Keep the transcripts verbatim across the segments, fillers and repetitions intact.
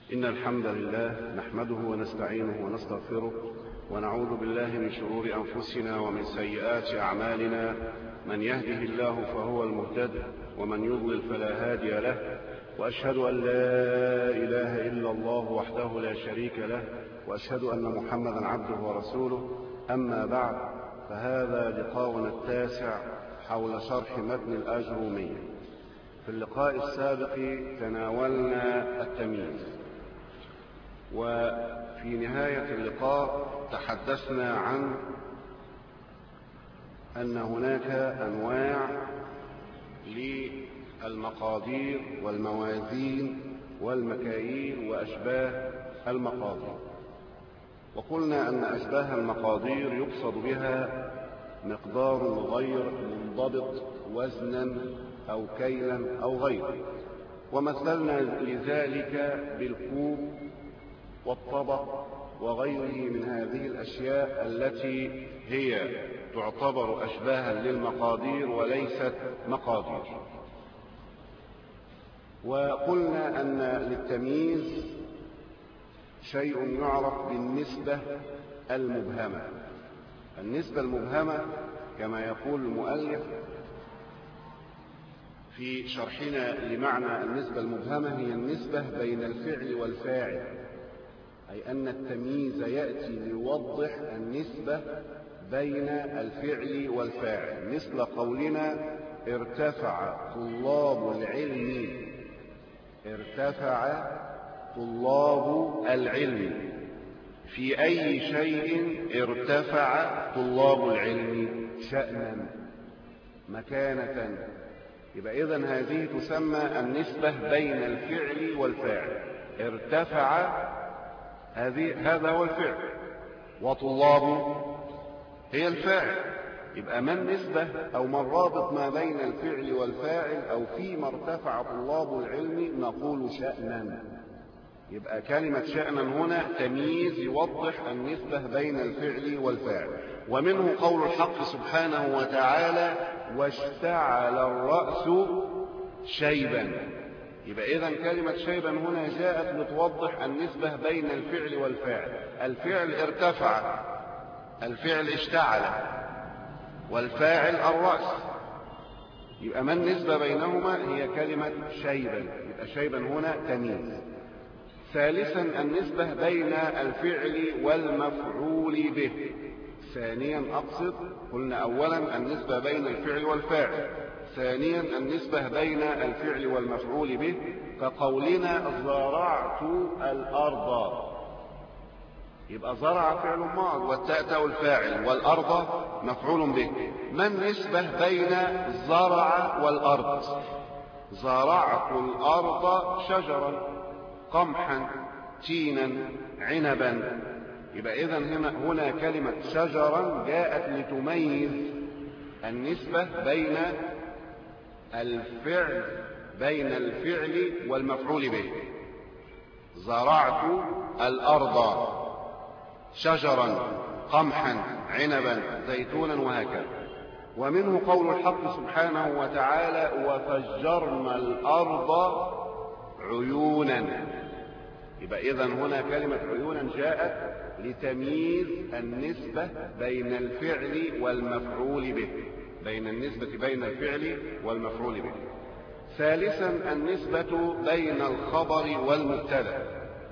إن الحمد لله نحمده ونستعينه ونستغفره ونعوذ بالله من شرور أنفسنا ومن سيئات أعمالنا. من يهده الله فهو المهتد ومن يضلل فلا هادي له، وأشهد أن لا إله إلا الله وحده لا شريك له، وأشهد أن محمدا عبده ورسوله. أما بعد، فهذا لقاؤنا التاسع حول شرح متن الآجرومية. في اللقاء السابق تناولنا التمييز، وفي نهاية اللقاء تحدثنا عن أن هناك أنواع للمقادير والموازين والمكاييل وأشباه المقادير، وقلنا أن أشباه المقادير يقصد بها مقدار غير منضبط وزنا أو كيلا أو غيره، ومثلنا لذلك بالكوب والطبق وغيره من هذه الأشياء التي هي تعتبر أشباها للمقادير وليست مقادير. وقلنا أن للتمييز شيء يعرف بالنسبة المبهمة. النسبة المبهمة كما يقول المؤلف في شرحنا لمعنى النسبة المبهمة هي النسبة بين الفعل والفاعل، أي أن التمييز يأتي ليوضح النسبة بين الفعل والفاعل، مثل قولنا ارتفع طلاب العلم. ارتفع طلاب العلم، في أي شيء ارتفع طلاب العلم؟ شأنا، مكانة. يبقى إذن هذه تسمى النسبة بين الفعل والفاعل. ارتفع هذه هذا هو الفعل، وطلاب هي الفاعل. يبقى ما النسبة أو ما الرابط ما بين الفعل والفاعل أو فيما ارتفع طلاب العلم؟ نقول شأنا. يبقى كلمة شأنا هنا تمييز يوضح النسبة بين الفعل والفاعل. ومنه قول الحق سبحانه وتعالى واشتعل الرأس شيبا. يبقى إذن كلمة شيبا هنا جاءت لتوضح النسبة بين الفعل والفاعل. الفعل ارتفع، الفعل اشتعل، والفاعل الرأس. يبقى ما النسبة بينهما؟ هي كلمة شيبا. يبقى شيبا هنا تمييز. ثالثا النسبة بين الفعل والمفعول به. ثانيا أقصد، قلنا أولا النسبة بين الفعل والفاعل، ثانيا النسبة بين الفعل والمفعول به، كقولنا زرعت الأرض. يبقى زرع فعل ماض والتاء الفاعل والأرض مفعول به. ما النسبة بين زرع والأرض؟ زرعت الأرض شجرا، قمحا، تينا، عنبا. يبقى إذن هنا, هنا كلمة شجرا جاءت لتميز النسبة بين الفعل بين الفعل والمفعول به. زرعت الأرض شجرا، قمحا، عنبا، زيتونا، وهكذا. ومنه قول الحق سبحانه وتعالى وفجرنا الأرض عيونا. يبقى إذن هنا كلمة عيونا جاءت لتمييز النسبة بين الفعل والمفعول به، بين النسبة بين الفعل والمفعول به. ثالثا النسبة بين الخبر والمبتدأ.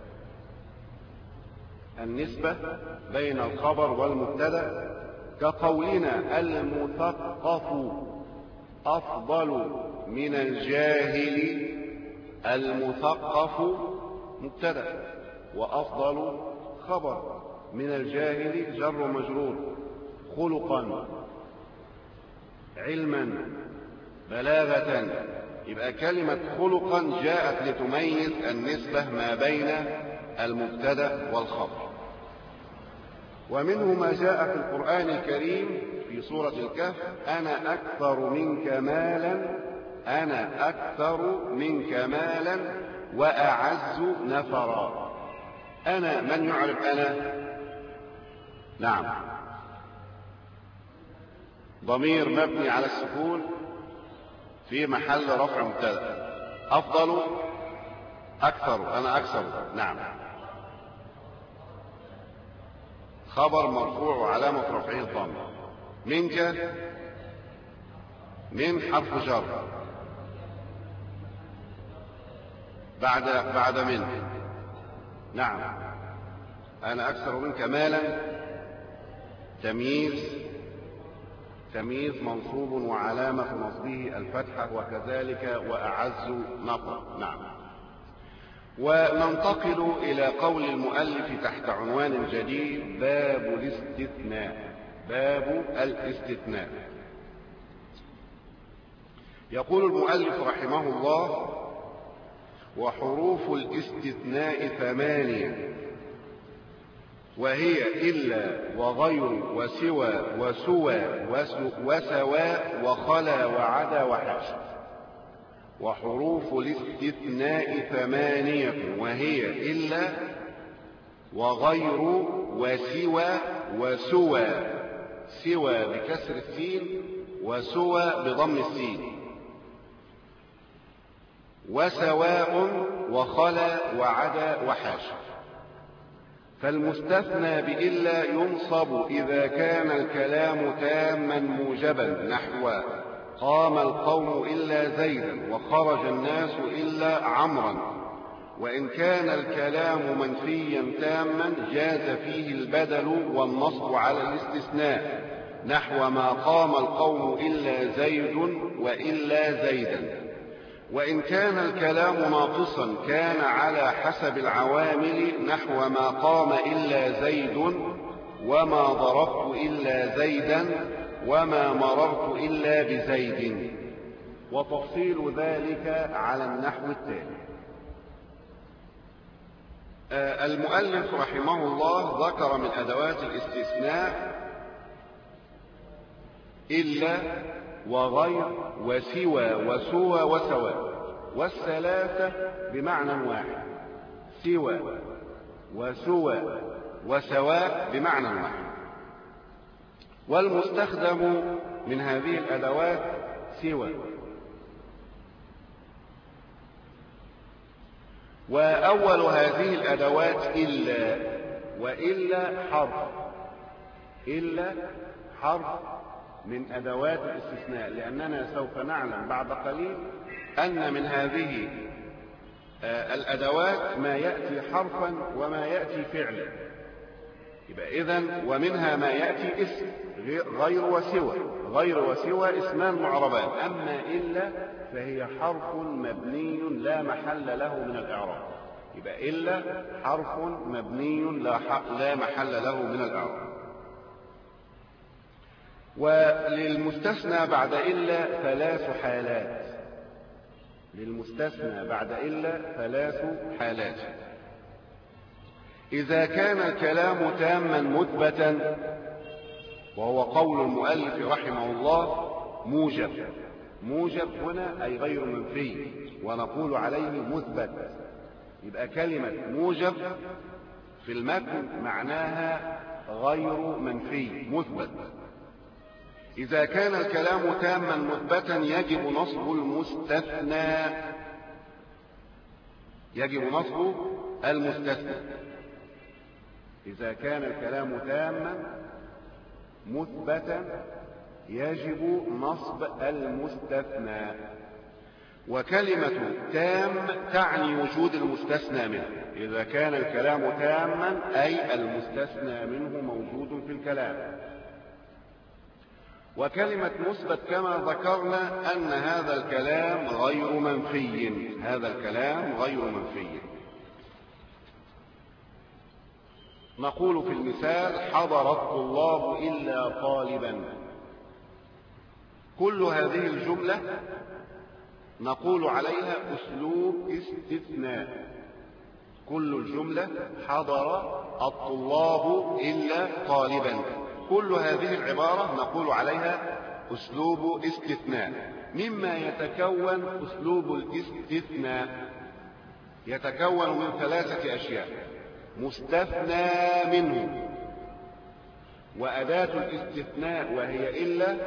النسبة بين الخبر والمبتدأ كقولنا المثقف أفضل من الجاهل. المثقف مبتدأ وأفضل خبر، من الجاهل جر مجرور، خلقا، علما، بلاغة. يبقى كلمة خلقا جاءت لتميز النسبة ما بين المبتدأ والخبر. ومنه ما جاء في القرآن الكريم في سورة الكهف أنا أكثر منك مالا، أنا أكثر منك مالا وأعز نفرا. أنا، من يعرف أنا؟ نعم، ضمير مبني على السكون في محل رفع مبتدأ. أفضل أكثر، أنا أكثر. نعم. خبر مرفوع وعلامة رفعه الضم. منك، من حرف جر بعد بعد من. نعم. أنا أكثر منك مالا، تمييز، تمييز منصوب وعلامة نصبه الفتحة، وكذلك وأعز نفرا. نعم. وننتقل إلى قول المؤلف تحت عنوان جديد: باب الاستثناء. باب الاستثناء. يقول المؤلف رحمه الله: وحروف الاستثناء ثمانية، وهي إلا وغير وسوى وسوى وسواء وخلا وعدا وحاشا. وحروف الاستثناء ثمانية، وهي إلا وغير وسوى وسوى، سوى بكسر السين وسوى بضم السين، وسواء وخلا وعدا وحاشا. فالمستثنى بإلا ينصب إذا كان الكلام تاما موجبا، نحو قام القوم إلا زيدا وخرج الناس إلا عمرا. وإن كان الكلام منفيا تاما جاز فيه البدل والنصب على الاستثناء، نحو ما قام القوم إلا زيد وإلا زيدا. وإن كان الكلام ناقصا كان على حسب العوامل، نحو ما قام إلا زيد وما ضربت إلا زيدا وما مررت إلا بزيد. وتفصيل ذلك على النحو التالي. آه المؤلف رحمه الله ذكر من أدوات الاستثناء إلا وغير وسوى وسوى وسواء، والثلاثة بمعنى واحد، سوى وسوى وسواء بمعنى واحد. والمستخدم من هذه الأدوات سوى. وأول هذه الأدوات إلا، وإلا حرف، إلا حرف من أدوات الاستثناء، لأننا سوف نعلم بعد قليل أن من هذه الأدوات ما يأتي حرفا وما يأتي فعلا. يبقى إذن ومنها ما يأتي اسم غير وسوى، غير وسوى اسمان معربان. أما إلا فهي حرف مبني لا محل له من الإعراب. يبقى إلا حرف مبني لا محل له من الإعراب. وللمستثنى بعد إلا ثلاث حالات. للمستثنى بعد إلا ثلاث حالات: إذا كان الكلام تاما مثبتا، وهو قول المؤلف رحمه الله موجب. موجب هنا أي غير منفي، ونقول عليه مثبت. يبقى كلمة موجب في المتن معناها غير منفي، مثبت. إذا كان الكلام تاما مثبتا يجب نصب المستثنى، يجب نصب المستثنى. إذا كان الكلام تاما مثبتا يجب نصب المستثنى. وكلمة تام تعني وجود المستثنى منه. إذا كان الكلام تاما أي المستثنى منه موجود في الكلام. وكلمة مثبت كما ذكرنا أن هذا الكلام غير منفي، هذا الكلام غير منفي. نقول في المثال: حضر الطلاب إلا طالبا. كل هذه الجملة نقول عليها أسلوب استثناء. كل الجملة حضر الطلاب إلا طالبا، كل هذه العبارة نقول عليها أسلوب استثناء. مما يتكون أسلوب الاستثناء يتكون من ثلاثة أشياء: مستثنى منه، وأداة الاستثناء وهي إلا،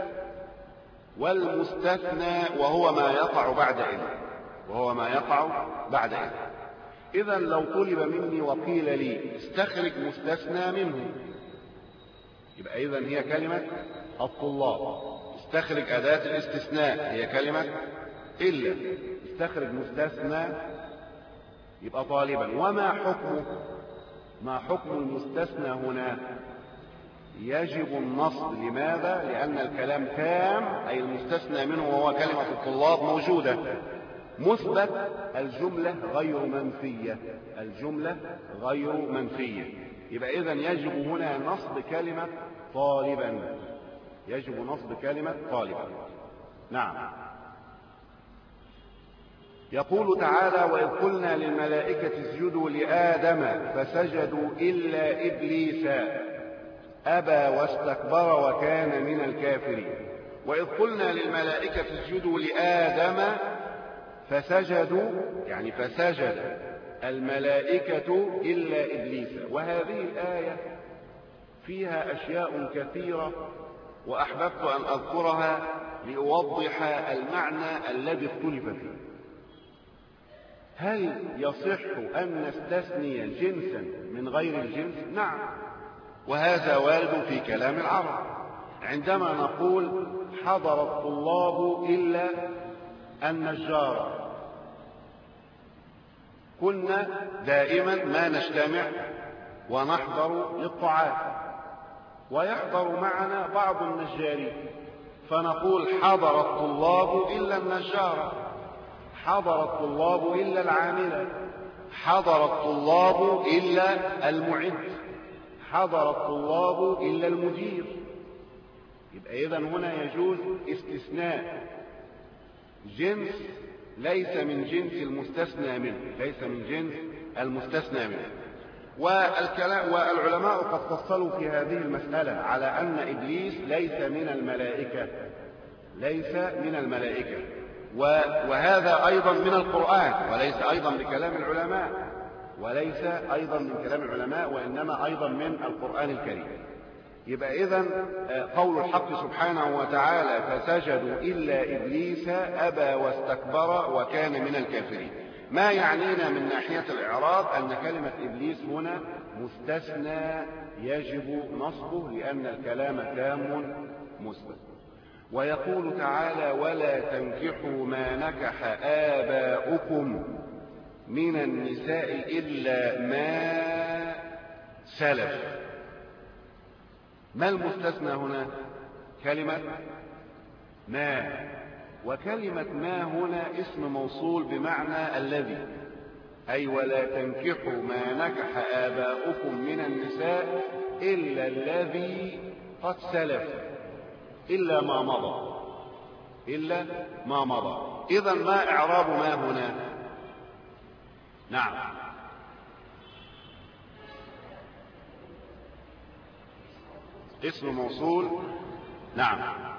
والمستثنى وهو ما يقع بعد إلا، وهو ما يقع بعد إلا. إذا لو طلب مني وقيل لي استخرج مستثنى منه، يبقى إذا هي كلمة الطلاب. استخرج أداة الاستثناء هي كلمة إلا. استخرج مستثنى يبقى طالبا. وما حكمه؟ ما حكم المستثنى هنا؟ يجب النصب. لماذا؟ لأن الكلام تام، أي المستثنى منه وهو كلمة الطلاب موجودة. مثبت، الجملة غير منفية، الجملة غير منفية. يبقى إذن يجب هنا نصب كلمة طالبا، يجب نصب كلمة طالبا. نعم. يقول تعالى: وإذ قلنا للملائكة اسجدوا لآدم فسجدوا إلا إبليس أبى واستكبر وكان من الكافرين. وإذ قلنا للملائكة اسجدوا لآدم فسجدوا، يعني فسجد الملائكة إلا إبليس. وهذه الآية فيها أشياء كثيرة وأحببت أن أذكرها لأوضح المعنى الذي اختلف فيه. هل يصح أن نستثني جنسا من غير الجنس؟ نعم، وهذا وارد في كلام العرب. عندما نقول حضر الطلاب إلا النجار، كنا دائما ما نجتمع ونحضر للطعام، ويحضر معنا بعض النجارين، فنقول حضر الطلاب إلا النجار، حضر الطلاب إلا العاملة، حضر الطلاب إلا المعد، حضر الطلاب إلا المدير. يبقى إذن هنا يجوز استثناء جنس ليس من جنس المستثنى منه، ليس من جنس المستثنى منه. والعلماء قد فصلوا في هذه المسألة على أن إبليس ليس من الملائكة، ليس من الملائكة، وهذا أيضا من القرآن، وليس أيضا بكلام العلماء، وليس أيضا من كلام العلماء، وإنما أيضا من القرآن الكريم. يبقى إذن قول الحق سبحانه وتعالى فسجدوا إلا إبليس أبى واستكبر وكان من الكافرين. ما يعنينا من ناحية الإعراب أن كلمة إبليس هنا مستثنى يجب نصبه، لأن الكلام تام مثبت. ويقول تعالى: ولا تنكحوا ما نكح آباؤكم من النساء إلا ما سلف. ما المستثنى هنا؟ كلمة ما. وكلمة ما هنا اسم موصول بمعنى الذي، أي ولا تنكحوا ما نكح آباؤكم من النساء إلا الذي قد سلف، إلا ما مضى، إلا ما مضى. إذن ما إعراب ما هنا؟ نعم، اسم موصول. نعم،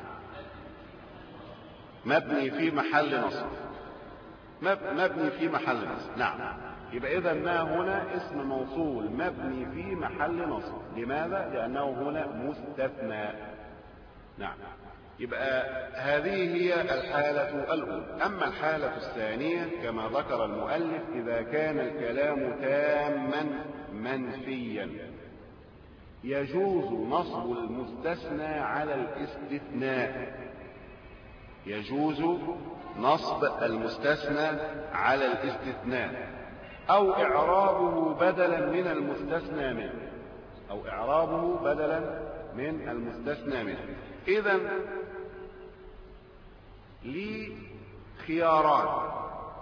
مبني في محل نصب، مبني في محل نصب. نعم. يبقى إذا ما هنا اسم موصول مبني في محل نصب. لماذا؟ لأنه هنا مستثنى. نعم. يبقى هذه هي الحالة الأولى. أما الحالة الثانية كما ذكر المؤلف: إذا كان الكلام تاما منفيا يجوز نصب المستثنى على الاستثناء، يجوز نصب المستثنى على الاستثناء، أو إعرابه بدلا من المستثنى منه، أو إعرابه بدلا من المستثنى منه. إذن لي خياران: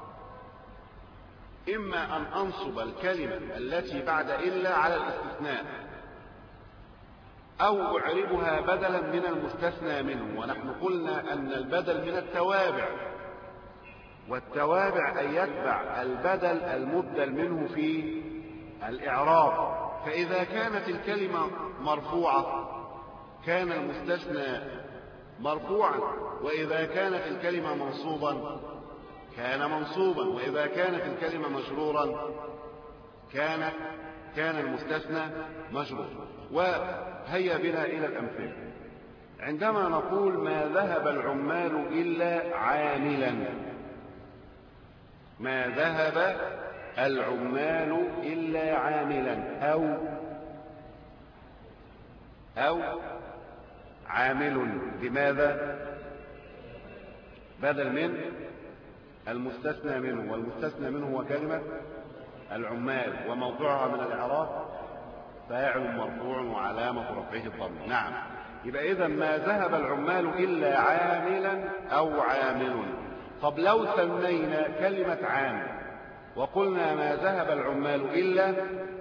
إما أن أنصب الكلمة التي بعد إلا على الاستثناء، أو أعربها بدلا من المستثنى منه. ونحن قلنا أن البدل من التوابع، والتوابع أن يتبع البدل المبدل منه في الإعراب. فإذا كانت الكلمة مرفوعة كان المستثنى مرفوعا، وإذا كانت الكلمة منصوبا كان منصوبا، وإذا كانت الكلمة مجرورا كان كان المستثنى مجرورا. وهيا بنا إلى الأمثلة. عندما نقول ما ذهب العمال إلا عاملا، ما ذهب العمال إلا عاملا أو أو عامل بماذا؟ بدل من المستثنى منه، والمستثنى منه هو كلمة العمال، وموضوعها من الإعراب فاعل مرفوع وعلامة رفعه الضمير. نعم، يبقى إذا ما ذهب العمال إلا عاملا أو عامل. طب لو ثنينا كلمة عامل وقلنا ما ذهب العمال إلا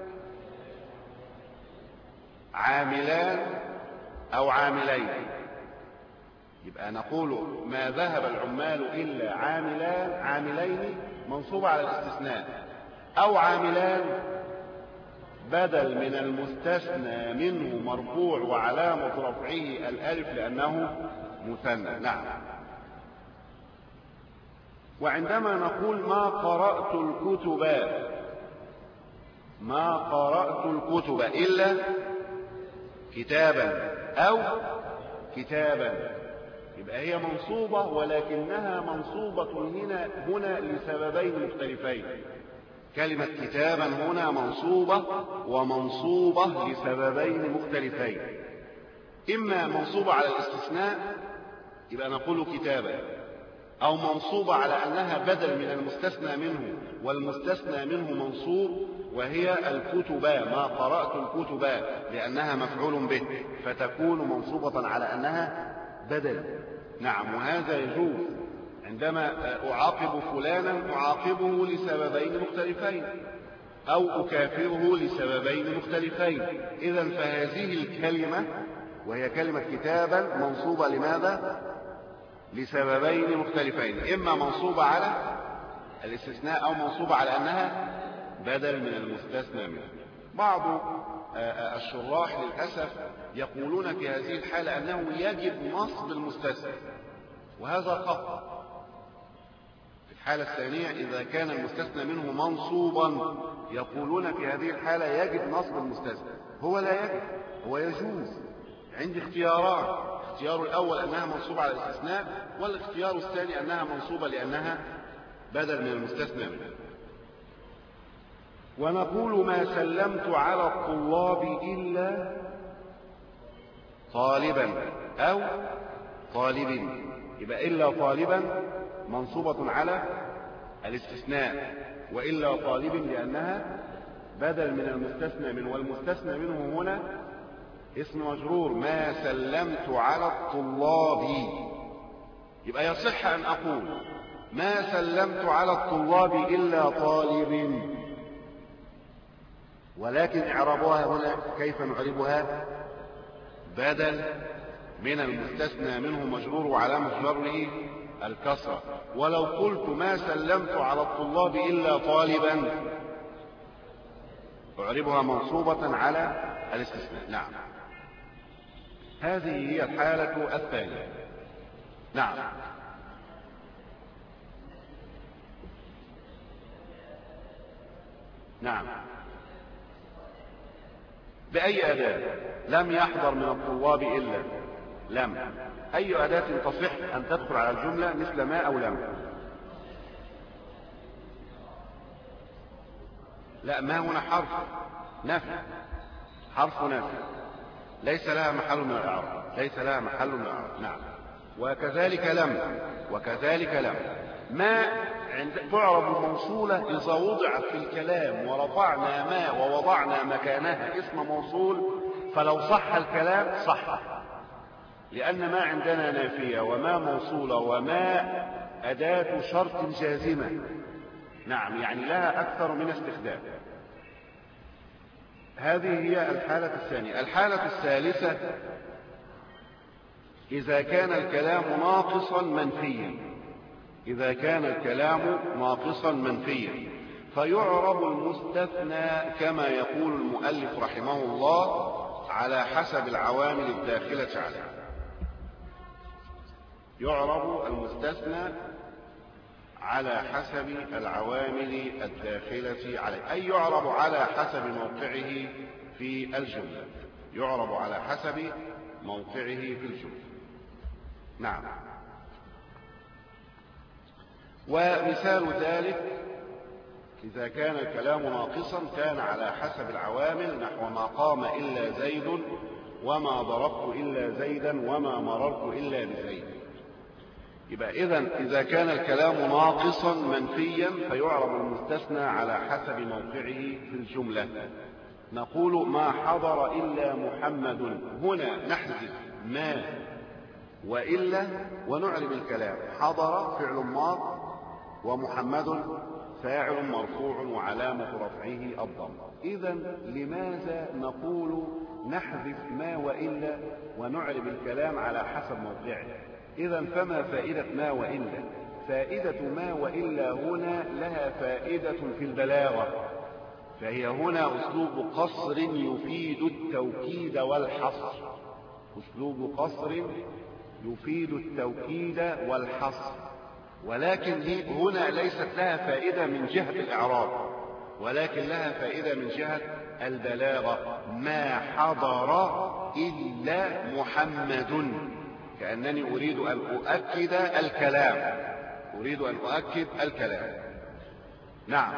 عاملان أو عاملين، يبقى نقول ما ذهب العمال إلا عاملان عاملين منصوبة على الاستثناء، أو عاملان بدل من المستثنى منه مرفوع وعلامة رفعه الألف لأنه مثنى. نعم. وعندما نقول ما قرأت الكتب، ما قرأت الكتب إلا كتابا أو كتابا، يبقى هي منصوبة، ولكنها منصوبة هنا هنا لسببين مختلفين. كلمة كتابا هنا منصوبة ومنصوبة لسببين مختلفين، إما منصوبة على الاستثناء يبقى نقول كتابا، أو منصوبة على أنها بدل من المستثنى منه، والمستثنى منه منصوب وهي الكتب، ما قرأت الكتب لأنها مفعول به فتكون منصوبة على أنها بدل. نعم، وهذا يجوز عندما أعاقب فلانا أعاقبه لسببين مختلفين أو أكافره لسببين مختلفين. إذن فهذه الكلمة وهي كلمة كتابا منصوبة لماذا؟ لسببين مختلفين، إما منصوبة على الاستثناء أو منصوبة على أنها بدل من المستثنى منه. بعض الشراح للأسف يقولون في هذه الحالة أنه يجب نصب المستثنى، وهذا خطأ. في الحالة الثانية إذا كان المستثنى منه منصوبا يقولون في هذه الحالة يجب نصب المستثنى. هو لا يجب، هو يجوز. عندي اختياران، الاختيار الأول أنها منصوبة على الاستثناء، والاختيار الثاني أنها منصوبة لأنها بدل من المستثنى منه. ونقول ما سلمت على الطلاب إلا طالبا أو طالب، يبقى إلا طالبا منصوبة على الاستثناء، وإلا طالب لأنها بدل من المستثنى منه، والمستثنى منه هنا اسم مجرور. ما سلمت على الطلاب، يبقى يصح أن أقول ما سلمت على الطلاب إلا طالب، ولكن إعرابها هنا كيف نعربها؟ بدل من المستثنى منه مجرور وعلامة جره الكسرة. ولو قلت ما سلمت على الطلاب إلا طالبا أعربها منصوبة على الاستثناء. نعم، هذه هي الحالة الثانية. نعم. نعم، بأي أداة؟ لم يحضر من الطلاب إلا لم. أي أداة تصح أن تدخل على الجملة مثل ما أو لم؟ لا، ما هنا حرف نفي، حرف نفي ليس لها محل من الإعراب، ليس لها محل من الإعراب. نعم، وكذلك لم، وكذلك لم. ما عند تعرب موصولة إذا وضعت في الكلام ورفعنا ما ووضعنا مكانها اسم موصول، فلو صح الكلام صح، لأن ما عندنا نافية وما موصولة وما أداة شرط جازمة. نعم، يعني لها أكثر من استخدام. هذه هي الحالة الثانية. الحالة الثالثة إذا كان الكلام ناقصا منفيا، إذا كان الكلام ناقصا منفيا فيعرب المستثنى كما يقول المؤلف رحمه الله على حسب العوامل الداخلة عليه. يعرب المستثنى على حسب العوامل الداخلة عليه، أي يعرب على حسب موقعه في الجملة، يعرب على حسب موقعه في الجملة. نعم. ومثال ذلك إذا كان الكلام ناقصا كان على حسب العوامل، نحو ما قام إلا زيد، وما ضربت إلا زيدا، وما مررت إلا بزيد. يبقى إذن إذا كان الكلام ناقصا منفيا فيعرب المستثنى على حسب موقعه في الجملة. نقول ما حضر إلا محمد، هنا نحذف ما وإلا ونعرب الكلام. حضر فعل ماض، ومحمد فاعل مرفوع وعلامة رفعه الضم. إذن لماذا نقول نحذف ما وإلا ونعرب الكلام على حسب موقعه؟ إذن فما فائدة ما وإلا؟ فائدة ما وإلا هنا لها فائدة في البلاغة، فهي هنا أسلوب قصر يفيد التوكيد والحصر. أسلوب قصر يفيد التوكيد والحصر، ولكن هنا ليست لها فائدة من جهة الإعراب، ولكن لها فائدة من جهة البلاغة. ما حضر إلا محمد، كأنني أريد أن أؤكد الكلام، أريد أن أؤكد الكلام. نعم،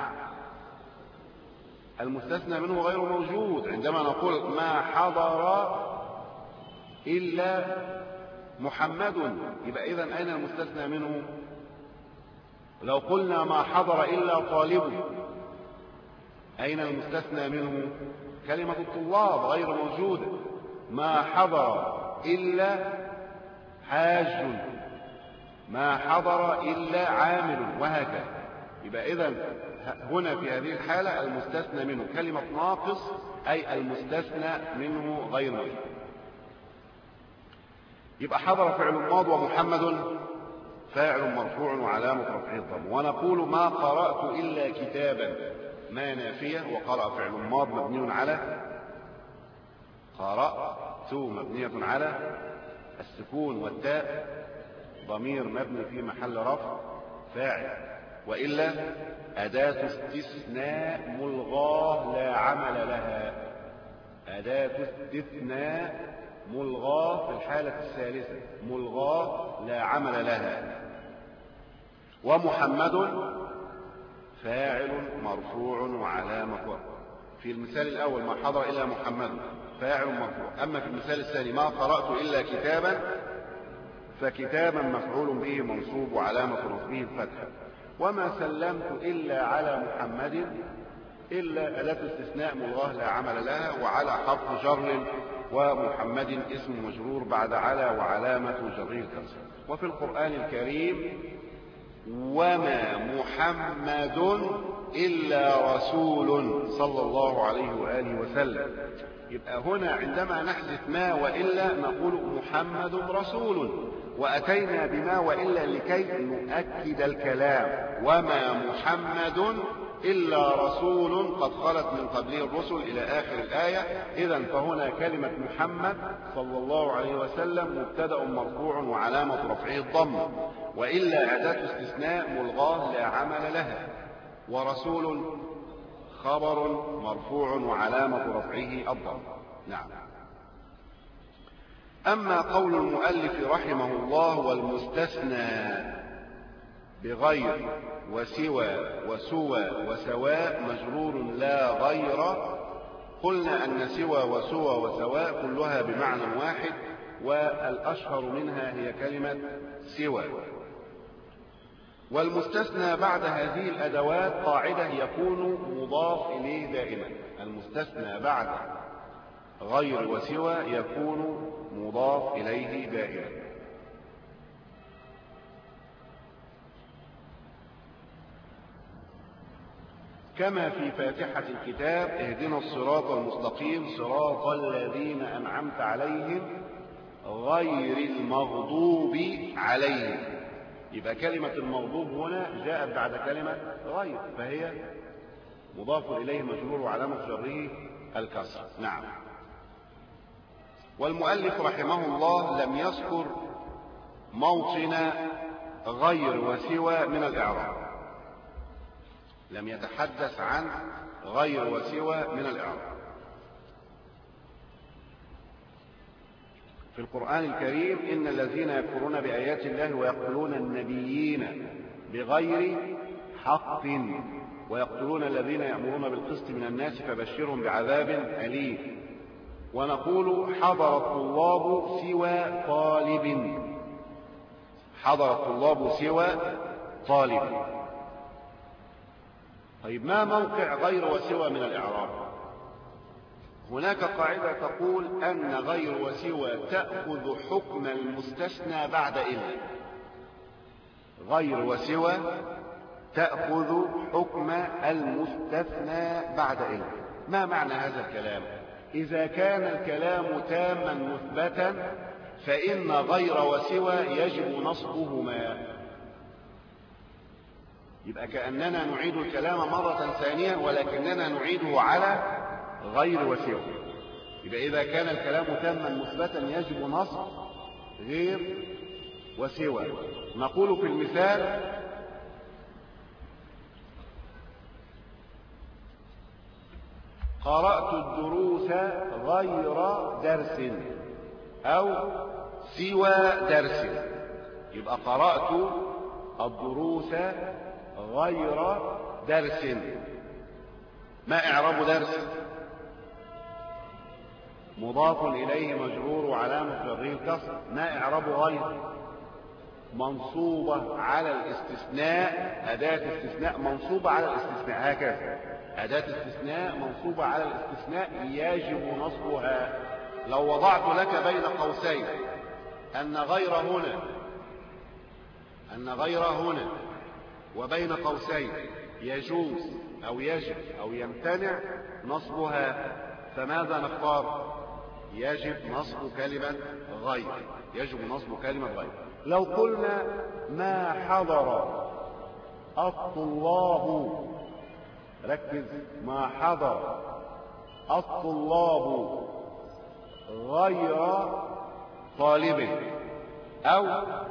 المستثنى منه غير موجود. عندما نقول ما حضر إلا محمد، يبقى إذن أين المستثنى منه؟ لو قلنا ما حضر إلا طالب، أين المستثنى منه؟ كلمة الطلاب غير موجودة. ما حضر إلا حاج، ما حضر إلا عامل، وهكذا. يبقى إذن هنا في هذه الحالة المستثنى منه كلمة ناقص، أي المستثنى منه غير موجود. يبقى حضر فعل ماض، ومحمد فاعل مرفوع وعلامة رفعه الضم. ونقول ما قرأت إلا كتابا، ما نافية، وقرأ فعل ماض مبني على قرأت مبنية على السكون، والتاء ضمير مبني في محل رفع فاعل، وإلا أداة استثناء ملغاة لا عمل لها. أداة استثناء ملغاة في الحالة الثالثة، ملغاة لا عمل لها. ومحمد فاعل مرفوع وعلامة، في المثال الأول ما حضر إلا محمد فاعل مرفوع. أما في المثال الثاني ما قرأت إلا كتابا، فكتابا مفعول به منصوب وعلامة رفعه الفتحة. وما سلمت إلا على محمد، إلا أداة استثناء ملغاة لا عمل لها، وعلى حرف جر، ومحمد اسم مجرور بعد على وعلامة جره الكسر. وفي القرآن الكريم وما محمد إلا رسول صلى الله عليه وآله وسلم. يبقى هنا عندما نحذف ما وإلا نقول محمد رسول، وأتينا بما وإلا لكي نؤكد الكلام. وما محمد إلا رسول قد خلت من قبله الرسل إلى آخر الآية. إذن فهنا كلمة محمد صلى الله عليه وسلم مبتدأ مرفوع وعلامة رفعه الضم، وإلا أداة استثناء ملغاة لا عمل لها، ورسول خبر مرفوع وعلامة رفعه الضم. نعم. أما قول المؤلف رحمه الله والمستثنى بغير وسوى وسوى وسواء مجرور لا غير، قلنا أن سوى وسوى وسواء كلها بمعنى واحد، والأشهر منها هي كلمة سوى. والمستثنى بعد هذه الأدوات قاعدة يكون مضاف إليه دائما. المستثنى بعد غير وسوى يكون مضاف إليه دائما. كما في فاتحة الكتاب اهدنا الصراط المستقيم صراط الذين أنعمت عليهم غير المغضوب عليهم. يبقى كلمة المغضوب هنا جاءت بعد كلمة غير، فهي مضاف إليه مجرور وعلامة جره الكسر. نعم. والمؤلف رحمه الله لم يذكر موطن غير وسوى من الإعراب، لم يتحدث عن غير وسوى من الإعراب. في القرآن الكريم إن الذين يكفرون بآيات الله ويقتلون النبيين بغير حق ويقتلون الذين يأمرون بالقسط من الناس فبشرهم بعذاب أليم. ونقول حضر الطلاب سوى طالب، حضر الطلاب سوى طالب. طيب ما موقع غير وسوى من الإعراب؟ هناك قاعدة تقول أن غير وسوى تأخذ حكم المستثنى بعد إلا. غير وسوى تأخذ حكم المستثنى بعد إلا. ما معنى هذا الكلام؟ إذا كان الكلام تاما مثبتا فإن غير وسوى يجب نصبهما. يبقى كأننا نعيد الكلام مرة ثانية ولكننا نعيده على غير وسوى. يبقى إذا كان الكلام تاما مثبتا يجب نصب غير وسوى. نقول في المثال قرأت الدروس غير درس أو سوى درس. يبقى قرأت الدروس غير درس. ما إعراب درس؟ مضاف إليه مجرور وعلامة جره الكسر. ما إعراب غير؟ منصوبة على الاستثناء، أداة استثناء منصوبة على الاستثناء. هكذا أداة استثناء منصوبة على الاستثناء يجب نصبها. لو وضعت لك بين قوسين أن غير هنا أن غير هنا وبين قوسين يجوز أو يجب أو يمتنع نصبها، فماذا نختار؟ يجب نصب كلمة غير. يجب نصب كلمة غير. لو قلنا ما حضر الطلاب، ركز، ما حضر الطلاب غير طالب، أو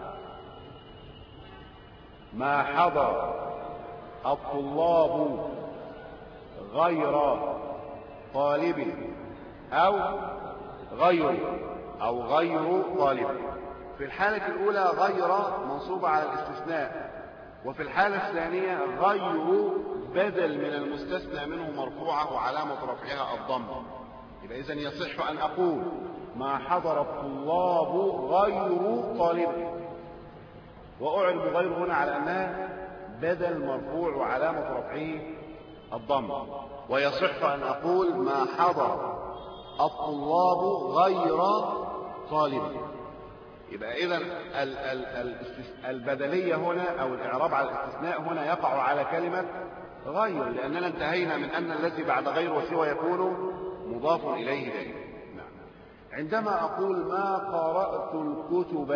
ما حضر الطلاب غير طالب أو غير أو غير طالب. في الحالة الأولى غير منصوبة على الاستثناء، وفي الحالة الثانية غير بدل من المستثنى منه مرفوعة وعلامة رفعها الضمة. يبقى إذن يصح أن أقول ما حضر الطلاب غير طالب، وأعرب غير هنا على أنها بدل مرفوع وعلامة رفعه الضمة. ويصح أن أقول ما حضر الطلاب غير طالب. يبقى إذن البدلية هنا أو الإعراب على الاستثناء هنا يقع على كلمة غير، لأننا انتهينا من أن الذي بعد غير وسوى يكون مضاف إليه دائما. نعم. عندما أقول ما قرأت الكتب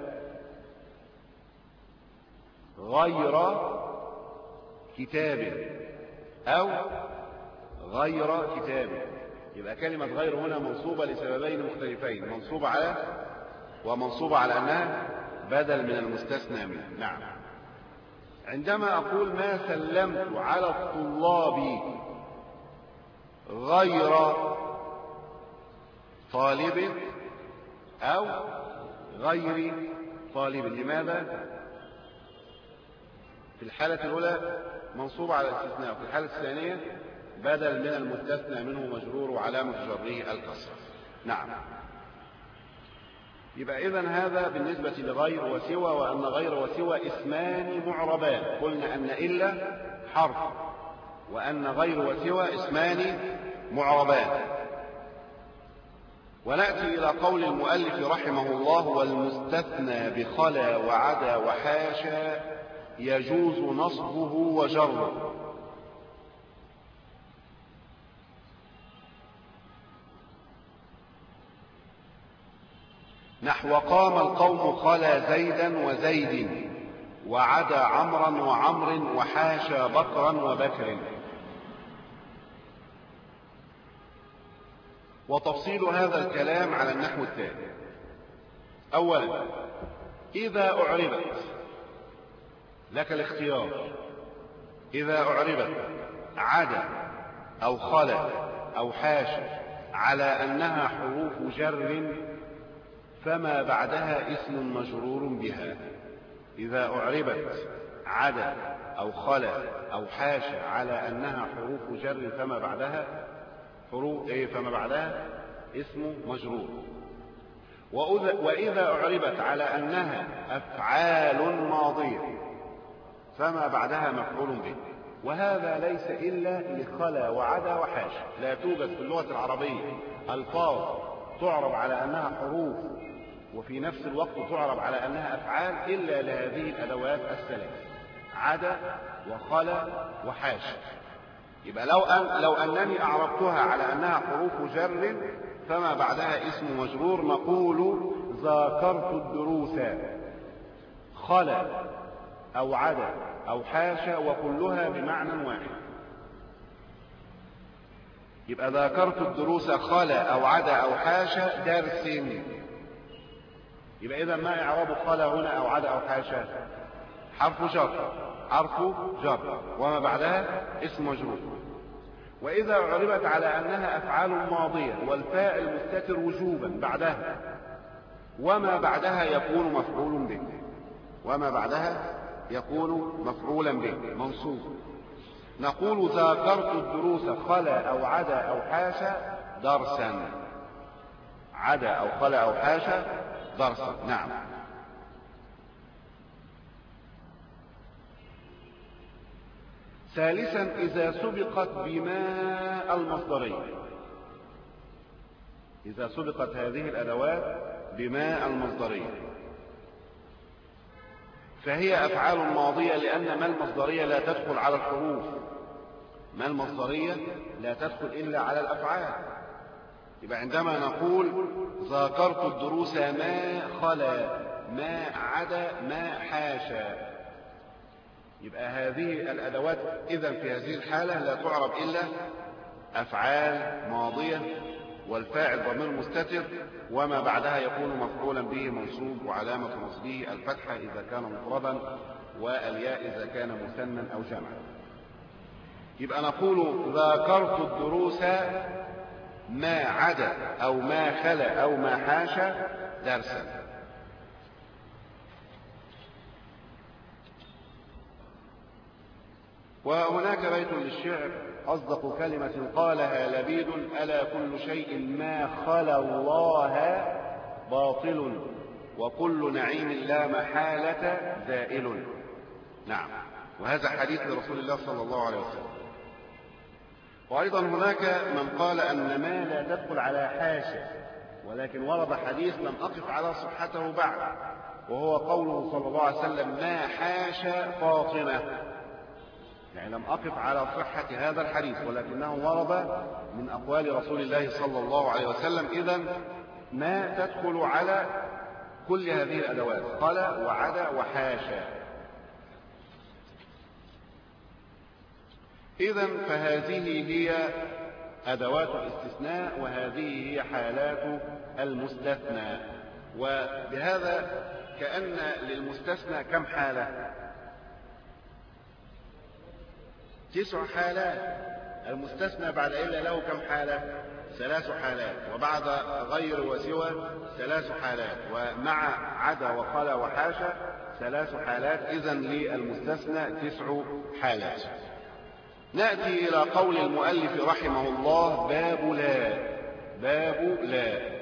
غير كتاب أو غير كتاب، يبقى كلمة غير هنا منصوبة لسببين مختلفين، منصوبة على ومنصوبة على أنها بدل من المستثنى منه. نعم. عندما أقول ما سلمت على الطلاب غير طالب أو غير طالب، لماذا؟ في الحالة الأولى منصوبة على الاستثناء، وفي الحالة الثانية بدل من المستثنى منه مجرور وعلامة جره الكسر. نعم. يبقى إذن هذا بالنسبة لغير وسوى، وأن غير وسوى اسمان معربان. قلنا أن إلا حرف، وأن غير وسوى اسمان معربان. ونأتي إلى قول المؤلف رحمه الله: والمستثنى بخلا وعدا وحاشا يجوز نصبه وجره. نحو قام القوم خلا زيدا وزيد وعدا عمرا وعمر وحاشا بكرا وبكر. وتفصيل هذا الكلام على النحو التالي: أولا، إذا أعربت لك الاختيار، إذا أعربت عدا أو خلا أو حاشا على أنها حروف جر فما بعدها اسم مجرور بها. إذا أعربت عدا أو خلا أو حاشا على أنها حروف جر فما بعدها حروف إيه فما بعدها اسم مجرور. وإذا أعربت على أنها أفعال ماضية فما بعدها مفعول به. وهذا ليس إلا لخلا وعدا وحاشا. لا توجد في اللغة العربية ألفاظ تعرب على أنها حروف وفي نفس الوقت تعرب على أنها أفعال إلا لهذه الأدوات الثلاث: عدا وخلا وحاشا. يبقى لو أن لو أنني أعربتها على أنها حروف جر فما بعدها اسم مجرور، نقول ذاكرت الدروس خلا أو عدا أو حاشا وكلها بمعنى واحد. يبقى ذاكرت الدروس خلا أو عدا أو حاشا درس. يبقى إذا ما إعراب خلا هنا أو عدا أو حاشا؟ حرف جر حرف جر وما بعدها اسم مجرور. وإذا أعربت على أنها أفعال ماضية والفاء المستتر وجوبا بعدها وما بعدها يكون مفعول به وما بعدها يكون مفعولا به منصوب، نقول ذاكرت الدروس خلا أو عدا أو حاشا درسا. عدا أو خلا أو حاشا درسا. نعم. ثالثا إذا سبقت بما المصدرية. إذا سبقت هذه الأدوات بما المصدرية فهي أفعال ماضية، لأن ما المصدرية لا تدخل على الحروف. ما المصدرية لا تدخل إلا على الأفعال. يبقى عندما نقول ذاكرت الدروس ما خلا ما عدا ما حاشا، يبقى هذه الأدوات إذن في هذه الحالة لا تعرب إلا أفعال ماضية والفاعل ضمير مستتر وما بعدها يكون مفعولا به منصوب وعلامة نصبه الفتحة إذا كان مفردا والياء إذا كان مثنى أو جمعا. يبقى نقول ذاكرت الدروس ما عدا أو ما خلا أو ما حاشا درسا. وهناك بيت للشعر أصدق كلمة قالها لبيد: ألا كل شيء ما خلا الله باطل وكل نعيم لا محالة زائل. نعم. وهذا حديث لرسول الله صلى الله عليه وسلم. وأيضا هناك من قال أن ما لا تدخل على حاشا، ولكن ورد حديث لم أقف على صحته بعد، وهو قوله صلى الله عليه وسلم: ما حاشا فاطمة. يعني لم أقف على صحة هذا الحديث، ولكنه ورد من أقوال رسول الله صلى الله عليه وسلم. إذن ما تدخل على كل هذه الأدوات: خلا وعدا وحاشا. إذن فهذه هي أدوات الاستثناء، وهذه هي حالات المستثنى. وبهذا كأن للمستثنى كم حالة؟ تسع حالات. المستثنى بعد إلا له كم حالة؟ ثلاث حالات. وبعد غير وسوى ثلاث حالات. ومع عدا وخلا وحاشا ثلاث حالات. إذن للمستثنى تسع حالات. نأتي إلى قول المؤلف رحمه الله: باب لا. باب لا.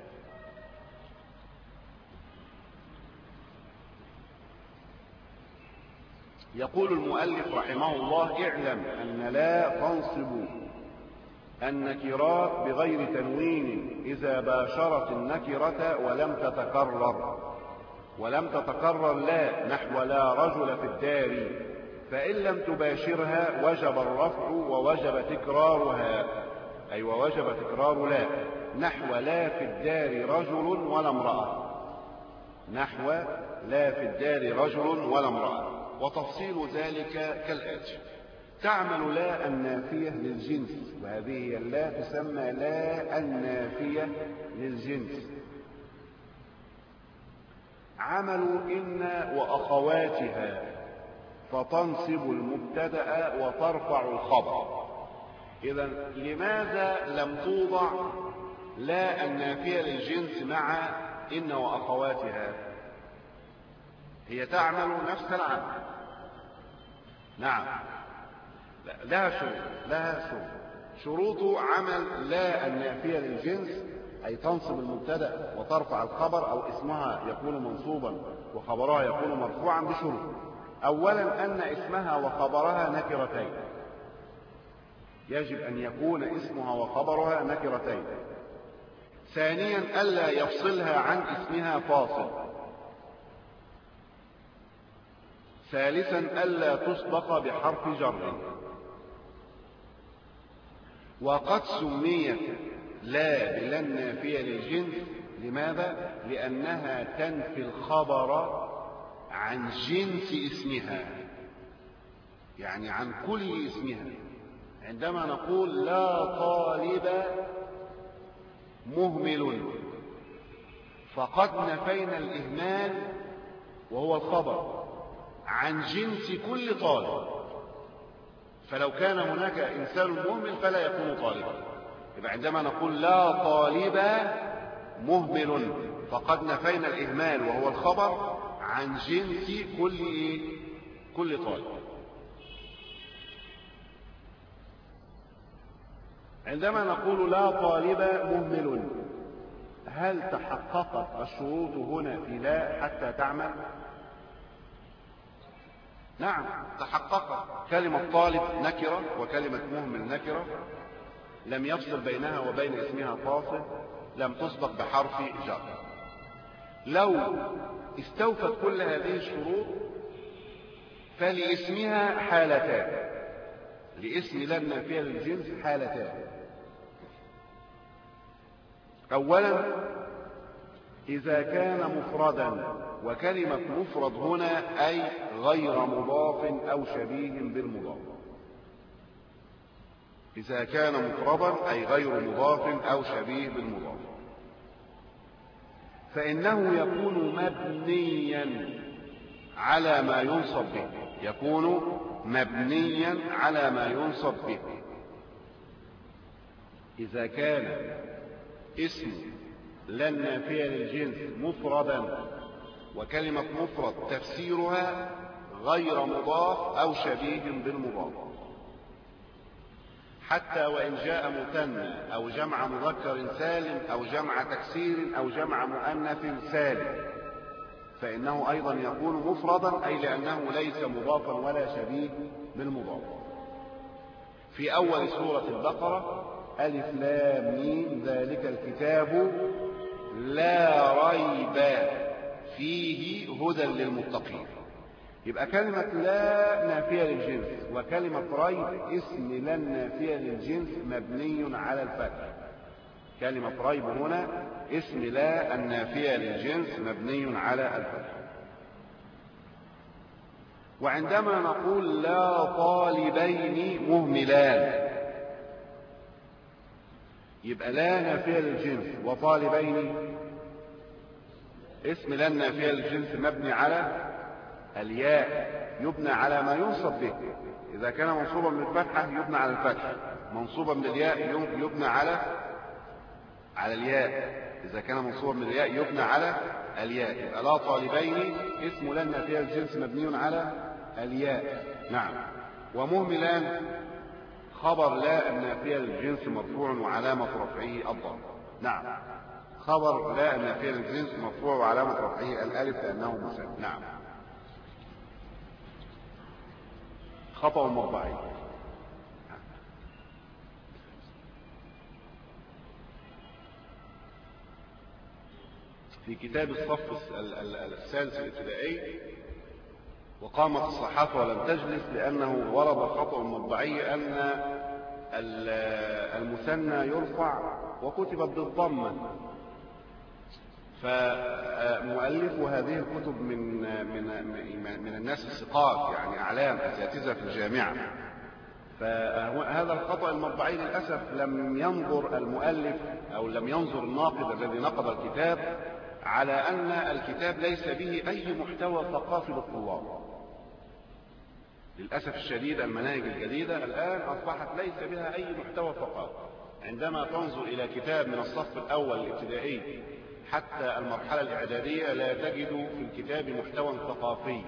يقول المؤلف رحمه الله: اعلم أن لا تنصب النكرات بغير تنوين إذا باشرت النكرة ولم تتكرر. ولم تتكرر لا نحو لا رجل في الدار، فإن لم تباشرها وجب الرفع ووجب تكرارها. أي ووجب تكرار لا نحو لا في الدار رجل ولا امرأة. نحو لا في الدار رجل ولا امرأة. وتفصيل ذلك كالآتي: تعمل لا النافية للجنس، وهذه هي اللا تسمى لا النافية للجنس. عمل إن وأخواتها، فتنصب المبتدأ وترفع الخبر. إذن لماذا لم توضع لا النافية للجنس مع إن وأخواتها؟ هي تعمل نفس العمل، نعم، لها شروط، لها شروط. شروط عمل لا النافية للجنس، أي تنصب المبتدأ وترفع الخبر، أو اسمها يكون منصوبا وخبرها يكون مرفوعا بشروط. أولا أن اسمها وخبرها نكرتين، يجب أن يكون اسمها وخبرها نكرتين. ثانيا ألا يفصلها عن اسمها فاصل. ثالثا ألا تسبق بحرف جر. وقد سميت لا بلا النافية للجنس، لماذا؟ لأنها تنفي الخبر عن جنس اسمها، يعني عن كل اسمها. عندما نقول لا طالب مهمل، فقد نفينا الإهمال وهو الخبر عن جنس كل طالب، فلو كان هناك إنسان مهمل فلا يكون طالبا. يبقى عندما نقول لا طالب مهمل فقد نفينا الإهمال وهو الخبر عن جنس كل كل طالب. عندما نقول لا طالب مهمل، هل تحققت الشروط هنا في لا حتى تعمل؟ نعم تحققت. كلمة طالب نكرة وكلمة مهمل نكرة، لم يفصل بينها وبين اسمها فاصل، لم تسبق بحرف جر. لو استوفت كل هذه الشروط فلاسمها حالتان، لاسم لا النافية للجنس حالتان. أولا إذا كان مفردا، وكلمة مفرد هنا أي غير مضاف أو شبيه بالمضاف. إذا كان مفردا أي غير مضاف أو شبيه بالمضاف، فإنه يكون مبنيا على ما ينصب به، يكون مبنيا على ما ينصب به. إذا كان اسم لا النافية للجنس مفردا، وكلمة مفرد تفسيرها غير مضاف أو شبيه بالمضاف، حتى وإن جاء مثنى أو جمع مذكر سالم أو جمع تكسير أو جمع مؤنث سالم، فإنه أيضا يكون مفردا، أي لأنه ليس مضافا ولا شبيه بالمضاف. في أول سورة البقرة ألف لام ميم ذلك الكتاب لا ريب فيه هدى للمتقين. يبقى كلمة لا نافية للجنس وكلمة ريب اسم لا النافية للجنس مبني على الفتح. كلمة ريب هنا اسم لا النافية للجنس مبني على الفتح. وعندما نقول لا طالبين مهملان، يبقى لا نافية للجنس وطالبين اسم لا النافية للجنس مبني على الياء، يبنى على ما ينصب به. إذا كان منصوبا بالفتحة يبنى على الفتح، منصوبا بالياء يبنى على على الياء. إذا كان منصوبا بالياء يبنى على الياء. يبقى لا طالبين اسم لا النافية للجنس مبني على الياء. نعم. ومهملان خبر لا النافية للجنس مرفوع وعلامة رفعه الضم. نعم، خبر لا النافية للجنس مرفوع وعلامة رفعه الألف لأنه مثنى. نعم. خطأ مطبعي. في كتاب الصف الثالث الابتدائي وقامت الصحافة ولم تجلس، لأنه ورد خطأ مطبعي أن المثنى يرفع وكتبت بالضمة، فمؤلف هذه الكتب من من من الناس الثقات، يعني أعلام أساتذة في الجامعة. فهذا الخطأ المطبعي للأسف لم ينظر المؤلف أو لم ينظر الناقد الذي نقد الكتاب على أن الكتاب ليس به أي محتوى ثقافي للطلاب. للأسف الشديد المناهج الجديدة الآن أصبحت ليس بها أي محتوى ثقافي. عندما تنظر إلى كتاب من الصف الأول الابتدائي حتى المرحلة الإعدادية لا تجد في الكتاب محتوى ثقافي،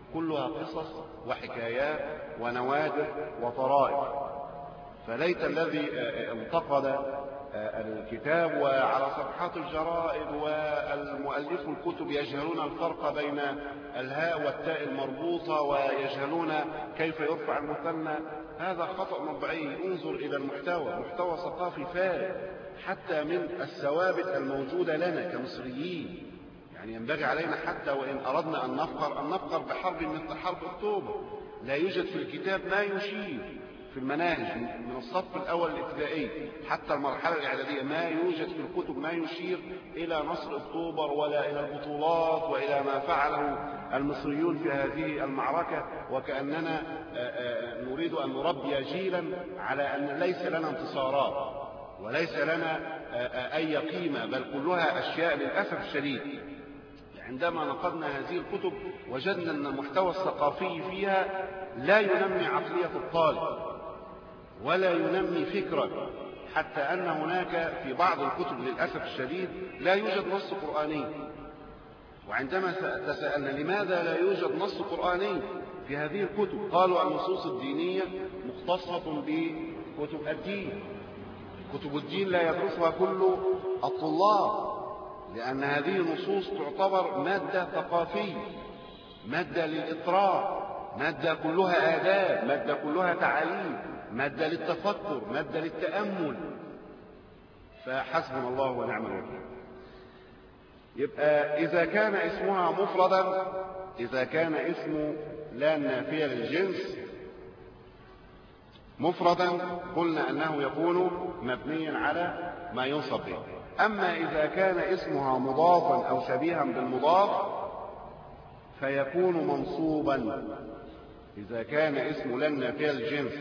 كلها قصص وحكايات ونوادر وطرائف. فليت الذي انتقد الكتاب وعلى صفحات الجرائد والمؤلف الكتب يجهلون الفرق بين الهاء والتاء المربوطة ويجهلون كيف يرفع المثنى. هذا خطأ مطبعي. انظر إلى المحتوى، محتوى ثقافي فارغ حتى من الثوابت الموجودة لنا كمصريين. يعني ينبغي علينا حتى وإن أردنا أن نفخر أن نفخر بحرب مثل حرب أكتوبر. لا يوجد في الكتاب ما يشير في المناهج من الصف الأول الابتدائي حتى المرحلة الإعدادية، ما يوجد في الكتب ما يشير إلى نصر أكتوبر ولا إلى البطولات وإلى ما فعله المصريون في هذه المعركة، وكأننا نريد أن نربي جيلا على أن ليس لنا انتصارات وليس لنا أي قيمة، بل كلها أشياء للأسف الشديد. عندما نقدنا هذه الكتب وجدنا أن المحتوى الثقافي فيها لا ينمي عقلية الطالب ولا ينمي فكرك، حتى أن هناك في بعض الكتب للأسف الشديد لا يوجد نص قرآني. وعندما تسألنا لماذا لا يوجد نص قرآني في هذه الكتب، قالوا النصوص الدينية مختصة بكتب الدين. كتب الدين لا يدرسها كل الطلاب، لأن هذه النصوص تعتبر مادة ثقافية، مادة للإطراء، مادة كلها آداب، مادة كلها تعاليم، مادة للتفكر، مادة للتأمل. فحسبنا الله ونعم الوكيل. يبقى إذا كان اسمها مفردا، إذا كان اسم لا نافية للجنس مفردا، قلنا أنه يكون مبنيا على ما ينصب به. أما إذا كان اسمها مضافا أو شبيها بالمضاف فيكون منصوبا. إذا كان اسم لا نافية للجنس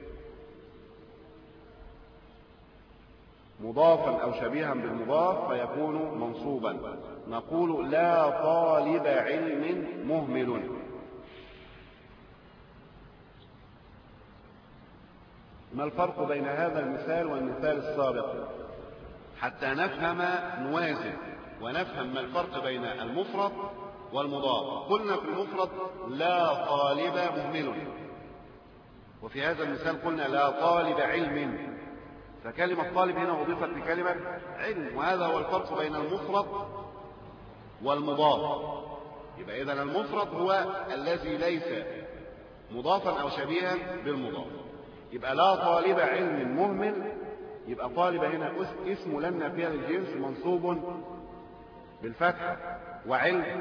مضافا أو شبيها بالمضاف فيكون منصوبا. نقول لا طالب علم مهمل. ما الفرق بين هذا المثال والمثال السابق؟ حتى نفهم نوازن ونفهم ما الفرق بين المفرد والمضاف. قلنا في المفرد لا طالب مهمل، وفي هذا المثال قلنا لا طالب علم، فكلمة طالب هنا أضيفت لكلمة علم، وهذا هو الفرق بين المفرد والمضاف. يبقى إذن المفرد هو الذي ليس مضافا أو شبيها بالمضاف. يبقى لا طالب علم مهمل، يبقى طالب هنا اسم لا نافية للجنس منصوب بالفتح، وعلم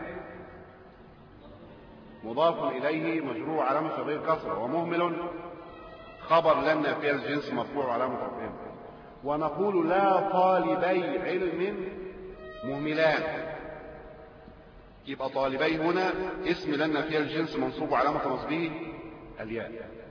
مضاف إليه مجرور علامة رفعه الكسرة، ومهمل خبر لا نافية للجنس مرفوع علامة رفعه. ونقول لا طالبي علم مهملان، يبقى طالبي هنا اسم لا نافية للجنس منصوب علامة نصبه الياء.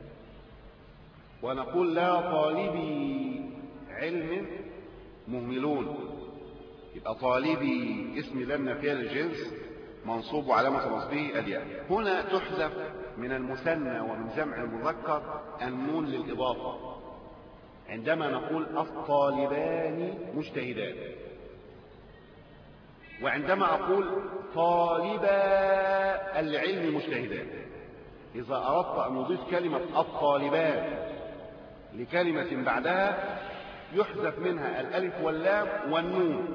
ونقول لا طالبي علم مهملون، يبقى طالبي اسم لا نافية للجنس منصوب علامة نصبه الياء. هنا تحذف من المثنى ومن جمع المذكر النون للإضافة. عندما نقول الطالبان مجتهدان، وعندما أقول طالبا العلم مجتهدان، إذا أردت أن نضيف كلمة الطالبان لكلمة بعدها يحذف منها الألف واللام والنون.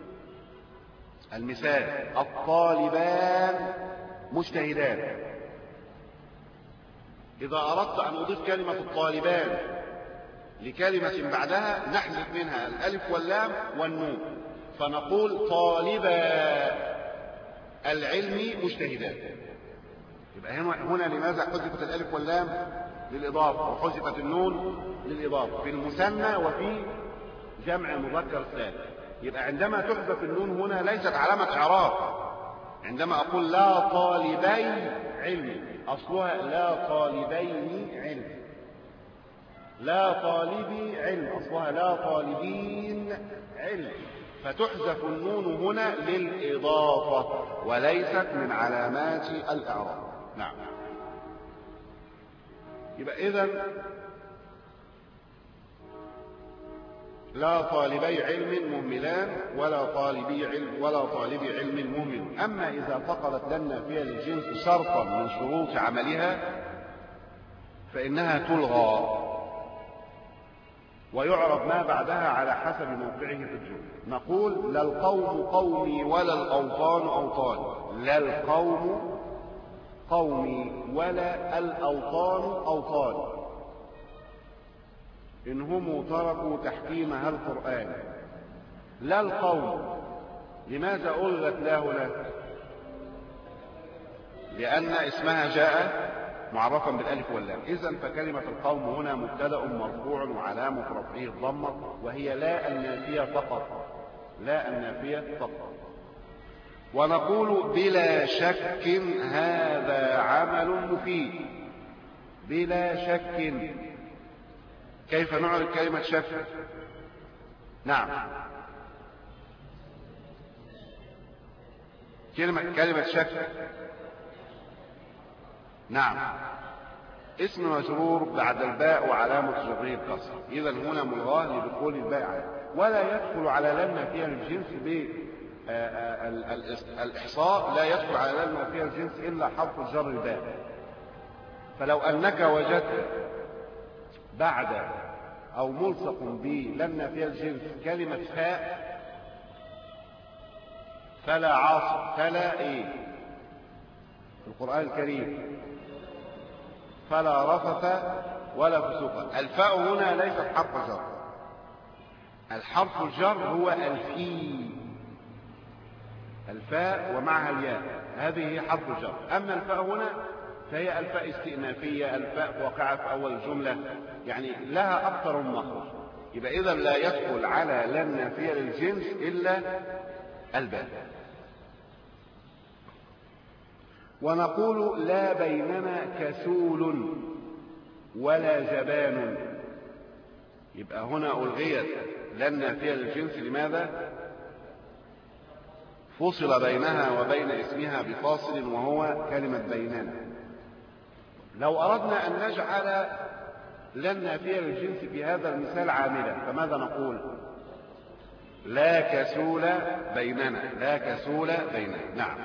المثال الطالبان مجتهدان. إذا أردت أن أضيف كلمة الطالبان لكلمة بعدها نحذف منها الألف واللام والنون، فنقول طالبا العلم مجتهدان. يبقى هنا لماذا حذفت الألف واللام؟ للإضافة، وحذفت النون للإضافة في المثنى وفي جمع مذكر سالم. يبقى عندما تحذف النون هنا ليست علامة إعراب. عندما أقول لا طالبي علم أصلها لا طالبين علم، لا طالبي علم أصلها لا طالبين علم، فتحذف النون هنا للإضافة وليست من علامات الإعراب. نعم. يبقى إذن لا طالبي علم مهملان ولا طالبي علم ولا طالب علم مهمل. أما إذا فقدت لن النافية للجنس شرطا من شروط عملها فإنها تلغى ويعرب ما بعدها على حسب موقعه في الجملة. نقول لا القوم قومي ولا الأوطان أوطاني. لا القوم قومي ولا الأوطان أوطاني إن هم تركوا تحكيمها القرآن. لا القوم لماذا ألغت له له؟ لأن اسمها جاء معرفا بالالف واللام. إذن فكلمة القوم هنا مبتدأ مرفوع وعلامة رفعه الضمة وهي لا النافية فقط. لا النافية فقط. ونقول بلا شك هذا عمل مفيد. بلا شك. كيف نعرف كلمة شك؟ نعم. كلمة كلمة شك. نعم. اسم مجرور بعد الباء وعلامة جره الكسر. إذا هنا ملغاه لدخول الباء ولا يدخل على لن فيها الجنس بالإحصاء. لا يدخل على لن فيها الجنس إلا حرف جر الباء. فلو أنك وجدت بعد أو ملصق بلن فيها الجنس كلمة فاء فلا عاصم. فلا إيه في القرآن الكريم فلا رفث ولا فسوق. الفاء هنا ليست حرف جر. الحرف الجر هو الفي. الفاء ومعها الياء هذه حرف الجر. أما الفاء هنا فهي الفاء استئنافية. الفاء واقعة في أول الجملة يعني لها أكثر من مخرج. يبقى إذا لا يدخل على لن نافية للجنس إلا الباء. ونقول لا بيننا كسول ولا جبان. يبقى هنا ألغيت لن نافية للجنس. لماذا؟ فصل بينها وبين اسمها بفاصل وهو كلمة بيننا. لو أردنا أن نجعل لن نافية للجنس في هذا المثال عاملا فماذا نقول؟ لا كسول بيننا. لا كسول بيننا. نعم.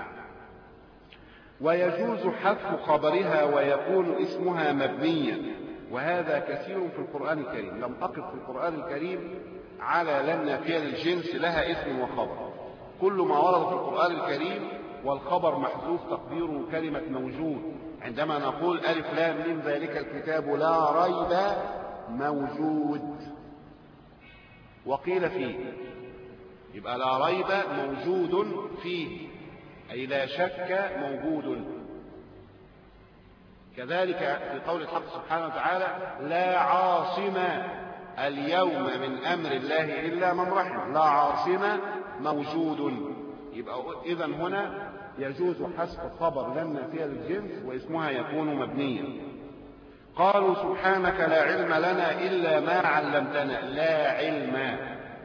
ويجوز حذف خبرها ويكون اسمها مبنيا وهذا كثير في القرآن الكريم. لم أقف في القرآن الكريم على لن نافية للجنس لها اسم وخبر. كل ما ورد في القرآن الكريم والخبر محذوف تقديره كلمة موجود. عندما نقول ألف لام من ذلك الكتاب لا ريب موجود وقيل فيه. يبقى لا ريب موجود فيه أي لا شك موجود. كذلك في قول الحق سبحانه وتعالى لا عاصم اليوم من أمر الله إلا من رحم. لا عاصم موجود. يبقى إذا هنا يجوز حذف خبر لن نافية للجنس واسمها يكون مبنيا. قالوا سبحانك لا علم لنا إلا ما علمتنا. لا علم.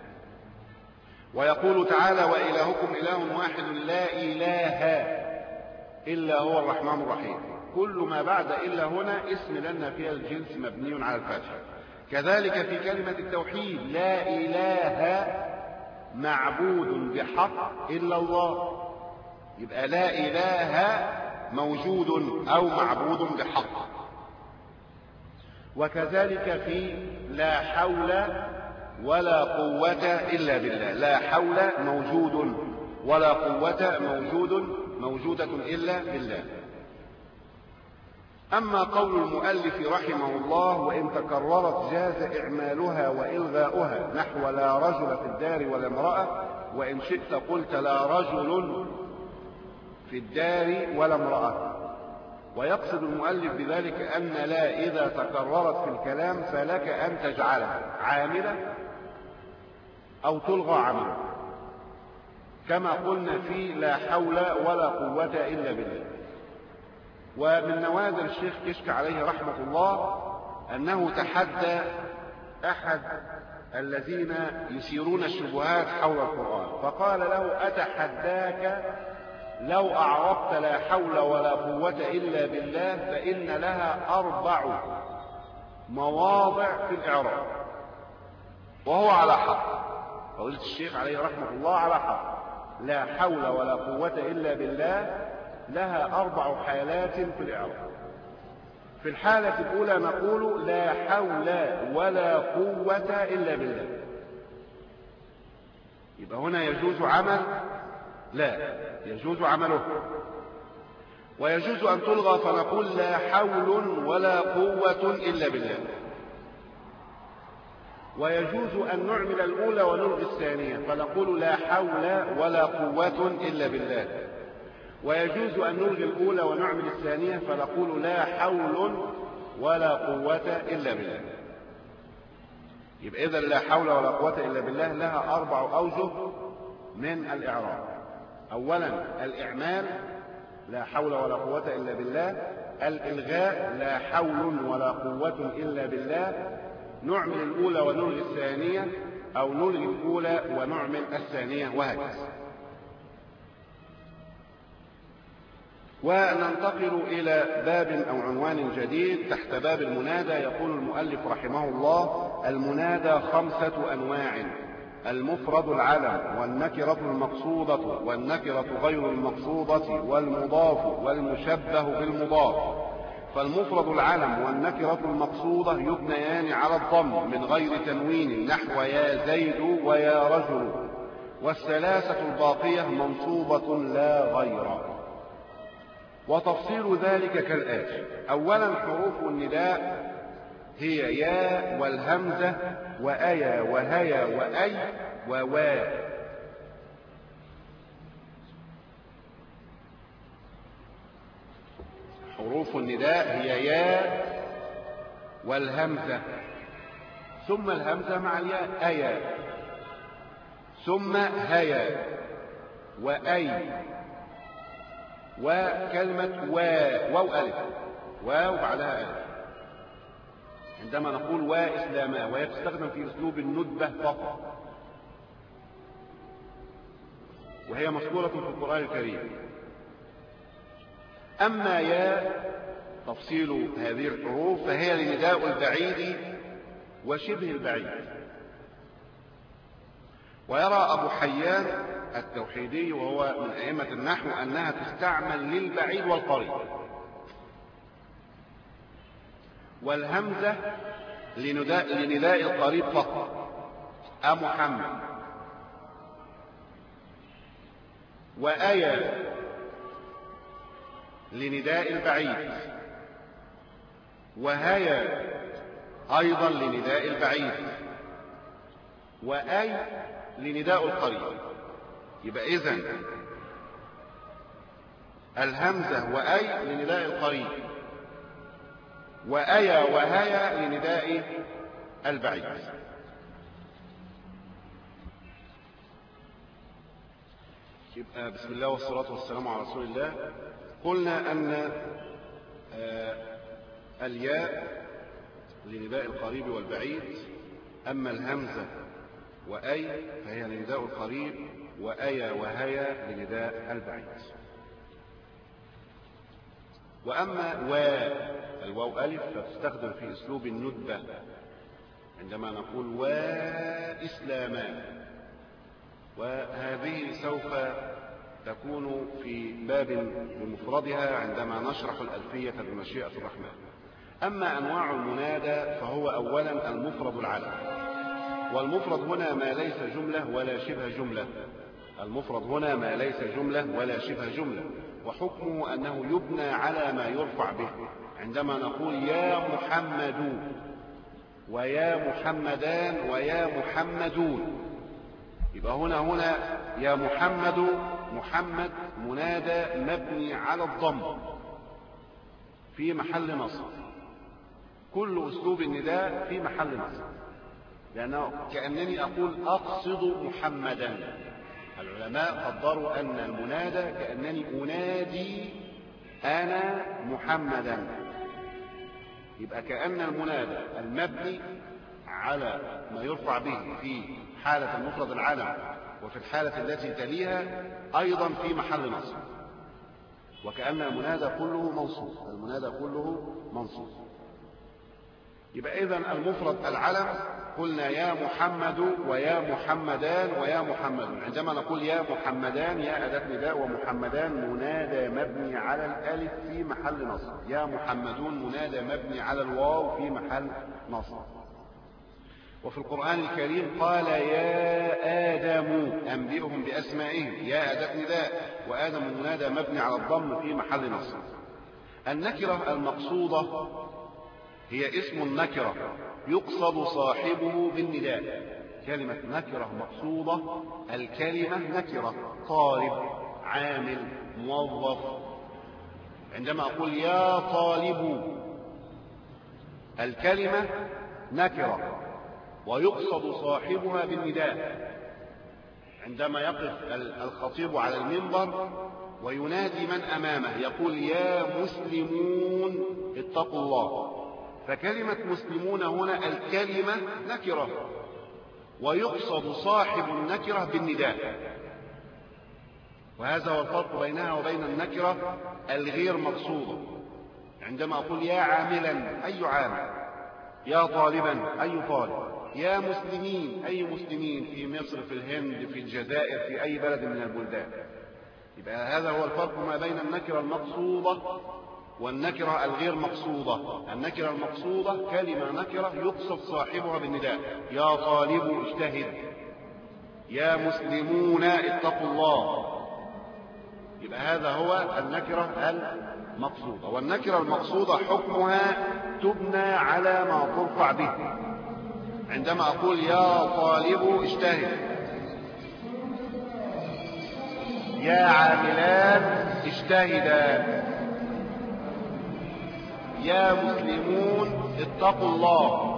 ويقول تعالى وإلهكم إله واحد لا إله إلا هو الرحمن الرحيم. كل ما بعد إلا هنا اسم لن نافية للجنس مبني على الفتح. كذلك في كلمة التوحيد لا إله معبود بحق إلا الله. يبقى لا إله موجود أو معبود بحق. وكذلك في لا حول ولا قوة إلا بالله. لا حول موجود ولا قوة موجود موجودة إلا بالله. أما قول المؤلف رحمه الله وإن تكررت جاز إعمالها وإلغاؤها نحو لا رجل في الدار ولا امرأة. وإن شئت قلت لا رجل في الدار ولا امرأة. ويقصد المؤلف بذلك أن لا إذا تكررت في الكلام فلك أن تجعلها عاملة أو تلغى عاملة كما قلنا في لا حول ولا قوة إلا بالله. ومن نوادر الشيخ كشك عليه رحمة الله أنه تحدى أحد الذين يثيرون الشبهات حول القرآن فقال له أتحداك لو أعربت لا حول ولا قوة إلا بالله فإن لها أربع مواضع في الإعراب. وهو على حق. فضيلة الشيخ عليه رحمة الله على حق. لا حول ولا قوة إلا بالله لها أربع حالات في الإعراب. في الحالة الأولى نقول لا حول ولا قوة إلا بالله. يبقى هنا يجوز عمل لا، يجوز عمله، ويجوز أن تلغى فنقول لا حول ولا قوة إلا بالله. ويجوز أن نعمل الأولى ونلغي الثانية فنقول لا حول ولا قوة إلا بالله. ويجوز أن نلغي الأولى ونعمل الثانية فنقول لا حول ولا قوة إلا بالله. يبقى إذا لا حول ولا قوة إلا بالله لها أربع أوجه من الإعراب. أولا الإعمال لا حول ولا قوة إلا بالله. الإلغاء لا حول ولا قوة إلا بالله. نعمل الأولى ونلغي الثانية أو نلغي الأولى ونعمل الثانية وهكذا. وننتقل إلى باب أو عنوان جديد تحت باب المنادى. يقول المؤلف رحمه الله: المنادى خمسة أنواع: المفرد العلم، والنكرة المقصودة، والنكرة غير المقصودة، والمضاف، والمشبه بالمضاف. فالمفرد العلم والنكرة المقصودة يبنيان على الضم من غير تنوين نحو يا زيد ويا رجل، والثلاثة الباقية منصوبة لا غير. وتفصيل ذلك كالآتي: أولا حروف النداء هي يا والهمزة وأيا وهيا وأي ووا. حروف النداء هي يا والهمزة ثم الهمزة مع الياء أيا، ثم هيا وأي، وكلمة وا واو ألف، واو بعدها ألف. عندما نقول وإسلاما، وهي تستخدم في أسلوب الندبة فقط، وهي مذكورة في القرآن الكريم. أما يا تفصيل هذه الحروف فهي لنداء البعيد وشبه البعيد. ويرى أبو حيان التوحيدي وهو من أئمة النحو أنها تستعمل للبعيد والقريب. والهمزة لنداء, لنداء القريب فقط، أمحمد. وآية لنداء البعيد، وهيا أيضا لنداء البعيد، وأي لنداء القريب. يبقى إذن الهمزة وأي لنداء القريب، وأيا وهيا لنداء البعيد. يبقى بسم الله والصلاة والسلام على رسول الله. قلنا أن الياء لنداء القريب والبعيد، أما الهمزة وأي فهي لنداء القريب، وأيا وهيا لنداء البعيد. وأما واو الواو ألف فتستخدم في أسلوب الندبة عندما نقول وإسلاما، وهذه سوف تكون في باب بمفردها عندما نشرح الألفية بمشيئة الرحمن. أما أنواع المنادى فهو أولا المفرد العلم، والمفرد هنا ما ليس جملة ولا شبه جملة. المفرد هنا ما ليس جملة ولا شبه جملة، وحكمه أنه يبنى على ما يرفع به. عندما نقول يا محمد ويا محمدان ويا محمدون، يبقى هنا هنا يا محمد، محمد منادى مبني على الضم في محل نصب. كل أسلوب النداء في محل نصب، لأنه كأنني أقول أقصد محمدا. العلماء قدروا أن المنادى كأنني أنادي أنا محمدا. يبقى كأن المنادى المبني على ما يرفع به في حالة المفرد العلم وفي الحالة التي تليها أيضا في محل نصب، وكأن المنادى كله منصوب. المنادى كله منصوب. يبقى إذن المفرد العلم قلنا يا محمد ويا محمدان ويا محمد. عندما نقول يا محمدان يا أداة نداء، ومحمدان منادى مبني على الألف في محل نصب، يا محمدون منادى مبني على الواو في محل نصب. وفي القرآن الكريم قال يا آدم أنبئهم بأسمائهم، يا أداة نداء، وآدم منادى مبني على الضم في محل نصب. النكرة المقصودة هي اسم النكرة يقصد صاحبه بالنداء. كلمة نكرة مقصودة، الكلمة نكرة، طالب، عامل، موظف. عندما أقول يا طالب الكلمة نكرة ويقصد صاحبها بالنداء. عندما يقف الخطيب على المنبر وينادي من أمامه يقول يا مسلمون اتقوا الله، فكلمة مسلمون هنا الكلمة نكرة ويقصد صاحب النكرة بالنداء. وهذا هو الفرق بينها وبين النكرة الغير مقصودة. عندما أقول يا عاملا أي عامل، يا طالبا أي طالب، يا مسلمين أي مسلمين في مصر، في الهند، في الجزائر، في أي بلد من البلدان. يبقى هذا هو الفرق ما بين النكرة المقصودة والنكرة الغير مقصودة. النكرة المقصودة كلمة نكرة يقصد صاحبها بالنداء، يا طالب اجتهد، يا مسلمون اتقوا الله. يبقى هذا هو النكرة المقصودة. والنكرة المقصودة حكمها تبنى على ما ترفع به. عندما أقول يا طالب اجتهد، يا عاملان اجتهدا، يا مسلمون اتقوا الله.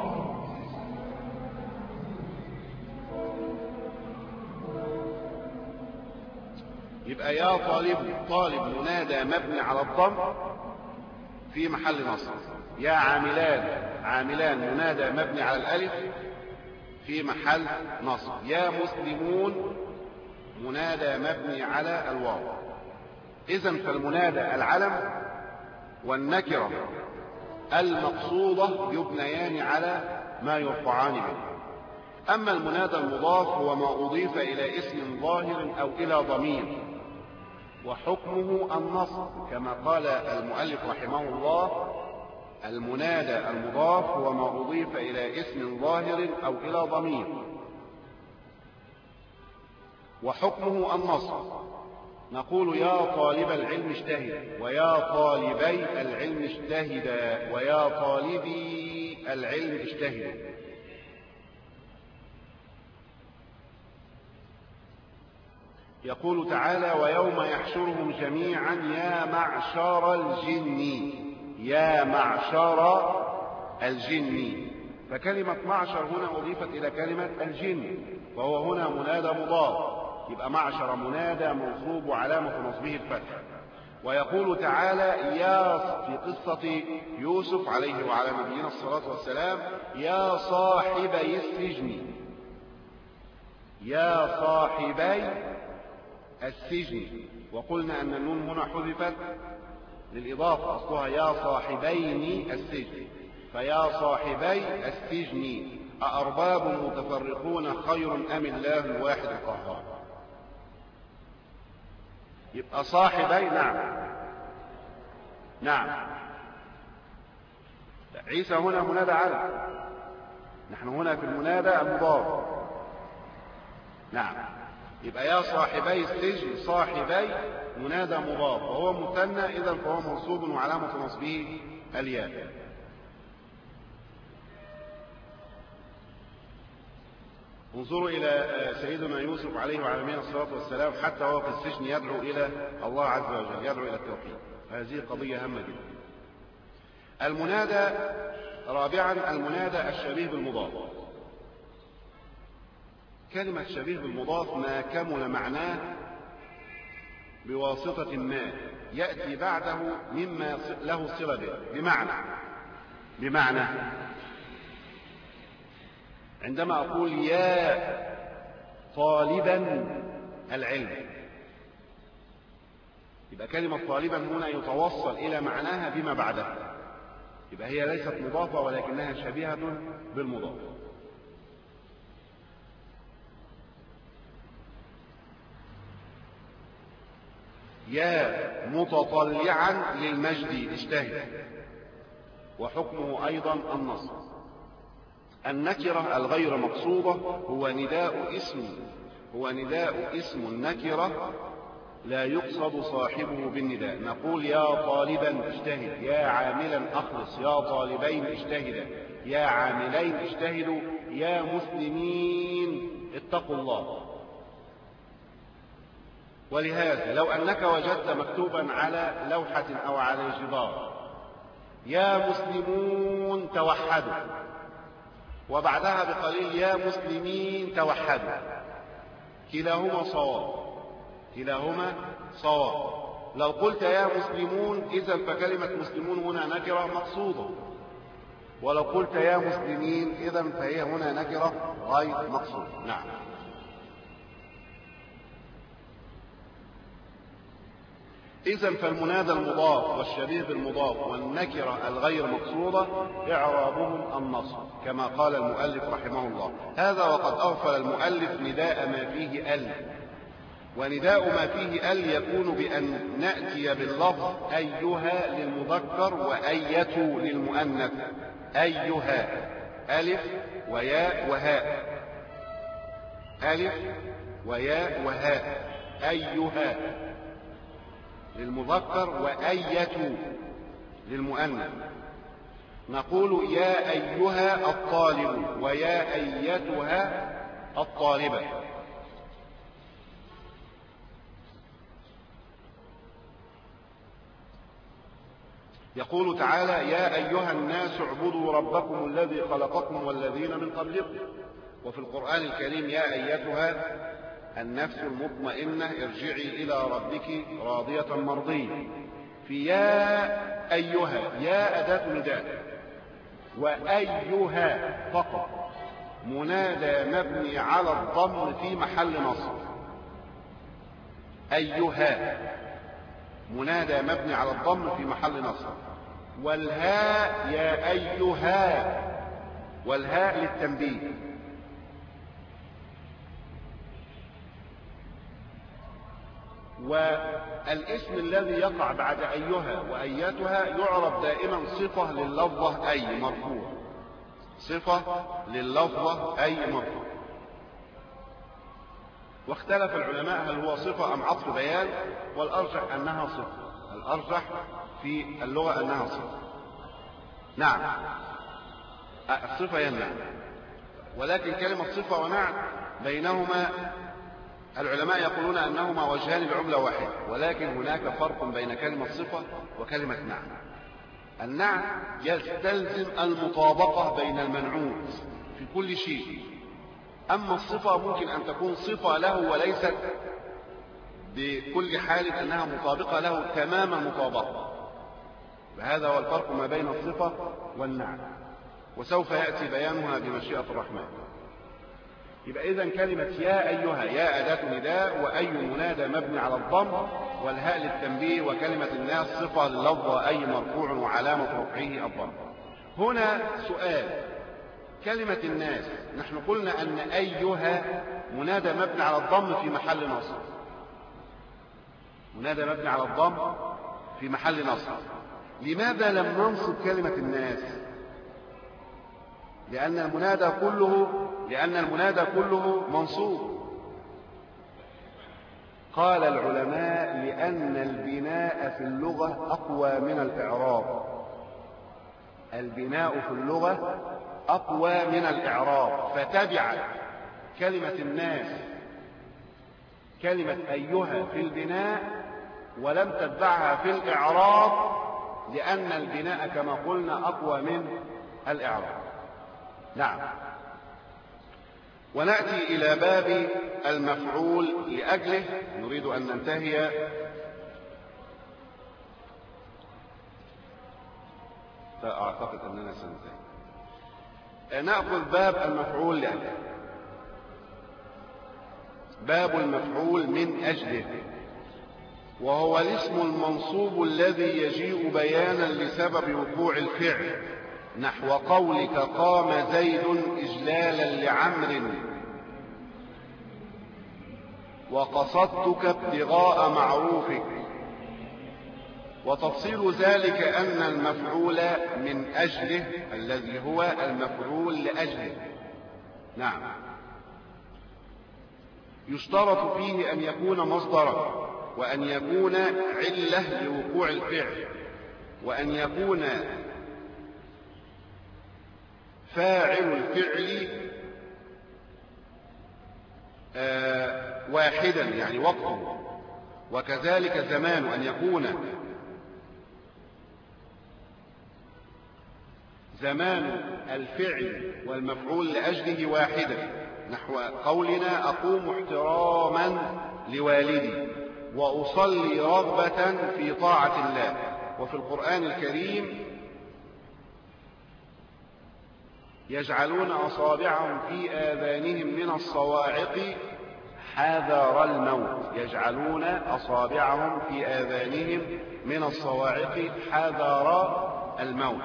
يبقى يا طالب، طالب منادى مبني على الضم في محل نصب. يا عاملان، عاملان منادى مبني على الألف في محل نصب. يا مسلمون منادى مبني على الواو. إذن فالمنادى العلم والنكرة المقصودة يبنيان على ما يرفعان به. أما المنادى المضاف هو ما أضيف إلى اسم ظاهر أو إلى ضمير، وحكمه النصب كما قال المؤلف رحمه الله: المنادى المضاف هو ما أضيف إلى اسم ظاهر أو إلى ضمير، وحكمه النصب. نقول يا طالب العلم اجتهد، ويا طالبي العلم اجتهدا، ويا طالبي العلم اجتهدوا. يقول تعالى: ويوم يحشرهم جميعا يا معشر الجن، يا معشر الجن. فكلمة معشر هنا أضيفت إلى كلمة الجن، وهو هنا منادى مضاف، يبقى معشر منادى منصوب وعلامة نصبه الفتح. ويقول تعالى يا في قصة يوسف عليه وعلى نبينا الصلاة والسلام: يا صاحبي السجن، يا صاحبي السجن. وقلنا أن النون هنا حذفت للإضافة، أصلها يا صاحبين السجن، فيا صاحبي السجن أأرباب متفرقون خير أم الله الواحد القهار. يبقى صاحبي، نعم نعم عيسى هنا منادى علم، نحن هنا في المنادى المضاف. نعم، يبقى يا صاحبي السجن، صاحبي منادى مضاف وهو مثنى، إذا فهو منصوب وعلامة نصبه الياء. انظروا إلى سيدنا يوسف عليه وعلى نبينا الصلاة والسلام، حتى وهو في السجن يدعو إلى الله عز وجل، يدعو إلى التوحيد. هذه قضية هامة جدا. المنادى رابعا المنادى الشبيه بالمضاف. كلمة شبيه بالمضاف ما كمل معناه بواسطة ما يأتي بعده مما له صلة به. بمعنى بمعنى عندما أقول يا طالبا العلم، يبقى كلمة طالبا هنا يتوصل إلى معناها بما بعدها، يبقى هي ليست مضافة ولكنها شبيهة بالمضاف. يا متطلعا للمجد اجتهد، وحكمه أيضا النصب. النكرة الغير مقصودة هو نداء اسم هو نداء اسم النكرة لا يقصد صاحبه بالنداء. نقول يا طالبا اجتهد، يا عاملا أخلص، يا طالبين اجتهدا، يا عاملين اجتهدوا، يا مسلمين اتقوا الله. ولهذا لو أنك وجدت مكتوبا على لوحة أو على الجدار يا مسلمون توحدوا، وبعدها بقليل يا مسلمين توحدوا، كلاهما صواب، كلاهما صواب. لو قلت يا مسلمون إذا فكلمة مسلمون هنا نكرة مقصودة، ولو قلت يا مسلمين إذا فهي هنا نكرة غير مقصودة. نعم. إذن فالمنادى المضاف والشبيه بالمضاف والنكرة الغير مقصودة إعرابهم النصب كما قال المؤلف رحمه الله. هذا وقد أغفل المؤلف نداء ما فيه ال، ونداء ما فيه ال يكون بأن نأتي باللفظ أيها للمذكر وأية للمؤنث. أيها ألف وياء وهاء، ألف وياء وهاء، أيها للمذكر وأية للمؤنث. نقول يا أيها الطالب ويا أيتها الطالبة. يقول تعالى يا أيها الناس اعبدوا ربكم الذي خلقكم والذين من قبلكم. وفي القرآن الكريم يا أيتها النفس المطمئنة ارجعي إلى ربك راضية مرضية. في يا أيها يا أداة نداء، وأيها فقط منادى مبني على الضم في محل نصب. أيها منادى مبني على الضم في محل نصب. والهاء يا أيها، والهاء للتنبيه. والاسم الذي يقع بعد أيها وأياتها يعرف دائما صفة لللفظة أي مرفوع، صفة لللفظة أي مرفوع. واختلف العلماء هل هو صفة أم عطف بيان، والأرجح أنها صفة، الأرجح في اللغة أنها صفة. نعم الصفة ينعم، ولكن كلمة صفة ونعم بينهما العلماء يقولون أنهما وجهان لعملة واحدة، ولكن هناك فرق بين كلمة صفة وكلمة نعم. النعم يستلزم المطابقة بين المنعوت في كل شيء، أما الصفة ممكن أن تكون صفة له وليست بكل حال أنها مطابقة له تمام المطابقة. وهذا هو الفرق ما بين الصفة والنعم، وسوف يأتي بيانها بمشيئة الرحمن. يبقى إذن كلمة يا أيها يا أداة نداء، وأي منادى مبني على الضم، والهاء للتنبيه، وكلمة الناس صفة للفظة أي مرفوع وعلامة رفعه الضم. هنا سؤال، كلمة الناس نحن قلنا أن أيها منادى مبني على الضم في محل نصب، منادى مبني على الضم في محل نصب. لماذا لم ننصب كلمة الناس؟ لأن المنادى كله لأن المنادى كله منصوب. قال العلماء لأن البناء في اللغة أقوى من الإعراب، البناء في اللغة أقوى من الإعراب، فتبع كلمة الناس كلمة أيها في البناء ولم تتبعها في الإعراب، لأن البناء كما قلنا أقوى من الإعراب. نعم. ونأتي إلى باب المفعول لأجله، نريد أن ننتهي فأعتقد أننا سننتهي. نأخذ باب المفعول لأجله. باب المفعول من أجله، وهو الاسم المنصوب الذي يجيء بيانا لسبب وقوع الفعل، نحو قولك قام زيد إجلالا لعمر، وقصدتك ابتغاء معروفك، وتفصيل ذلك أن المفعول من أجله الذي هو المفعول لأجله. نعم. يشترط فيه أن يكون مصدرا، وأن يكون علة لوقوع الفعل، وأن يكون فاعل الفعل آه واحدا يعني وقته، وكذلك زمان، أن يكون زمان الفعل والمفعول لأجله واحدا، نحو قولنا أقوم احتراما لوالدي وأصلي رغبة في طاعة الله. وفي القرآن الكريم يجعلون أصابعهم في آذانهم من الصواعق حذر الموت، يجعلون أصابعهم في آذانهم من الصواعق حذر الموت.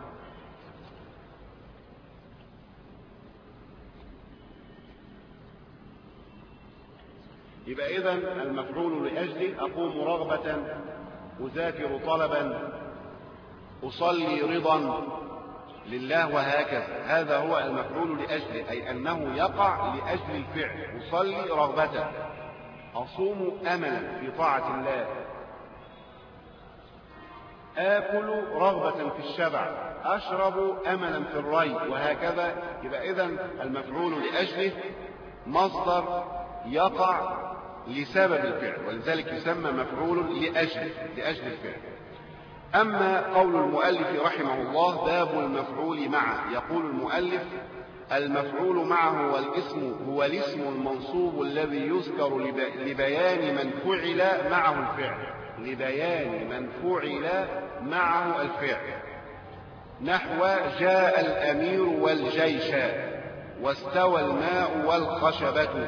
يبقى إذن المفعول لأجله أقوم رغبة، أذاكر طلبا، أصلي رضا لله، وهكذا. هذا هو المفعول لأجله، أي أنه يقع لأجل الفعل. أصلي رغبة، أصوم أملا في طاعة الله، آكل رغبة في الشبع، أشرب أملا في الري، وهكذا. يبقى إذن المفعول لأجله مصدر يقع لسبب الفعل، ولذلك يسمى مفعول لأجل لأجل الفعل. أما قول المؤلف رحمه الله باب المفعول معه، يقول المؤلف: المفعول معه هو الاسم هو الاسم المنصوب الذي يذكر لبيان من فعل معه الفعل، لبيان من فعل معه الفعل، نحو جاء الأمير والجيش، واستوى الماء والخشبة.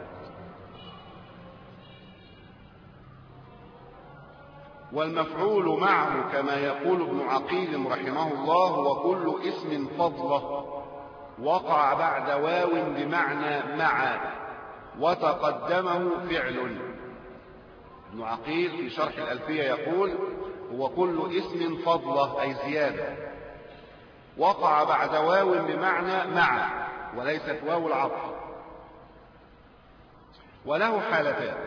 والمفعول معه كما يقول ابن عقيل رحمه الله هو كل اسم فضله وقع بعد واو بمعنى مع وتقدمه فعل. ابن عقيل في شرح الألفية يقول هو كل اسم فضله أي زيادة وقع بعد واو بمعنى مع وليست واو العطف. وله حالتان: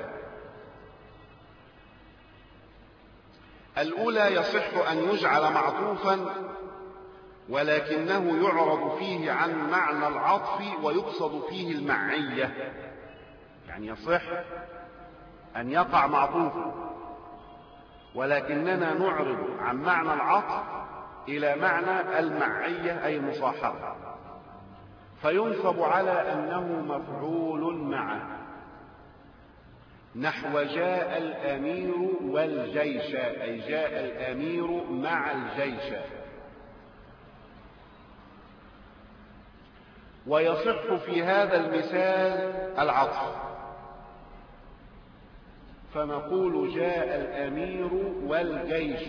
الأولى يصح أن يجعل معطوفا ولكنه يعرض فيه عن معنى العطف ويقصد فيه المعية، يعني يصح أن يقع معطوفا ولكننا نعرض عن معنى العطف إلى معنى المعية أي المصاحبة، فينصب على أنه مفعول معه، نحو جاء الأمير والجيش، أي جاء الأمير مع الجيش. ويصح في هذا المثال العطف، فنقول جاء الأمير والجيش،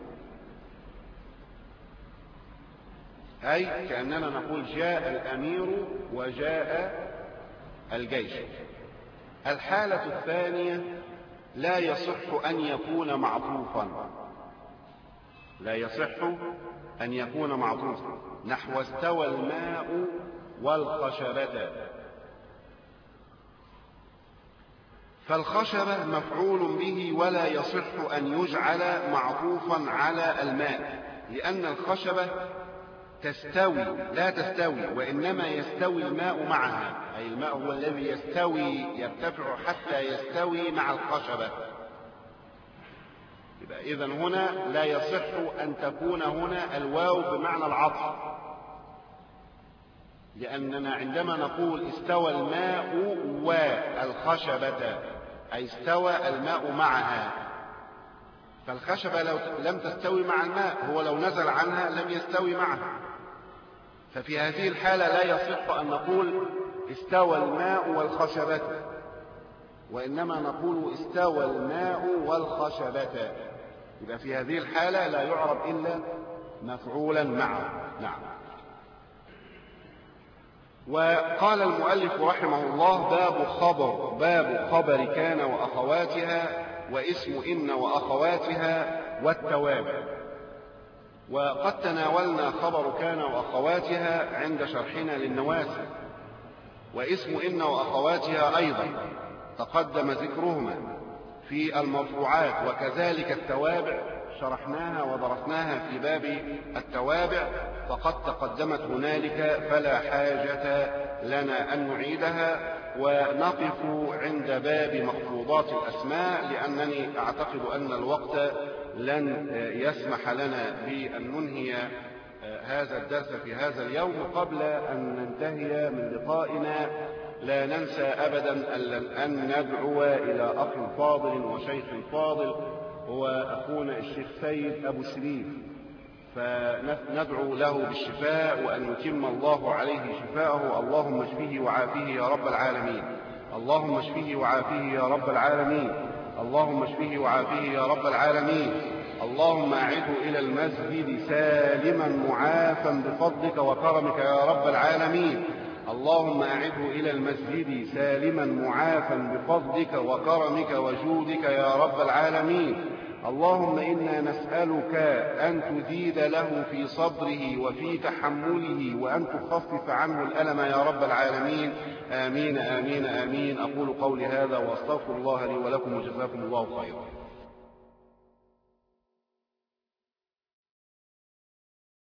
أي كأننا نقول جاء الأمير وجاء الجيش. الحالة الثانية لا يصح أن يكون معطوفا، لا يصح أن يكون معطوفا، نحو استوى الماء والخشبة. فالخشبة مفعول به ولا يصح أن يجعل معطوفا على الماء، لأن الخشبة تستوي لا تستوي، وإنما يستوي الماء معها، أي الماء هو الذي يستوي يرتفع حتى يستوي مع الخشبة. يبقى إذن هنا لا يصح أن تكون هنا الواو بمعنى العطف، لأننا عندما نقول استوى الماء والخشبة أي استوى الماء معها، فالخشبة لو لم تستوي مع الماء، هو لو نزل عنها لم يستوي معها، ففي هذه الحالة لا يصح أن نقول استوى الماء والخشبة، وإنما نقول استوى الماء والخشبة. يبقى في هذه الحالة لا يعرب إلا مفعولا معه. نعم. وقال المؤلف رحمه الله باب خبر باب خبر كان وأخواتها واسم إن وأخواتها والتوابع. وقد تناولنا خبر كان وأخواتها عند شرحنا للنواسخ، واسم إن وأخواتها أيضا تقدم ذكرهما في المرفوعات، وكذلك التوابع شرحناها ودرسناها في باب التوابع فقد تقدمت هنالك، فلا حاجة لنا أن نعيدها، ونقف عند باب مخفوضات الأسماء، لأنني أعتقد أن الوقت لن يسمح لنا بأن ننهي هذا الدرس في هذا اليوم قبل أن ننتهي من لقائنا. لا ننسى أبدا أن ندعو إلى أخ فاضل وشيخ فاضل هو أخونا الشيخ سيد أبو شريف، فندعو له بالشفاء وأن يتم الله عليه شفاءه. اللهم اشفيه وعافيه يا رب العالمين، اللهم اشفيه وعافيه يا رب العالمين، اللهم اشفيه وعافيه يا رب العالمين. اللهم أعده إلى المسجد سالما معافا بفضلك وكرمك يا رب العالمين. اللهم أعده إلى المسجد سالما معافا بفضلك وكرمك وجودك يا رب العالمين. اللهم إنا نسألك أن تزيد له في صبره وفي تحمله، وأن تخفف عنه الألم يا رب العالمين. آمين آمين آمين. أقول قولي هذا وأستغفر الله لي ولكم، وجزاكم الله خيرا.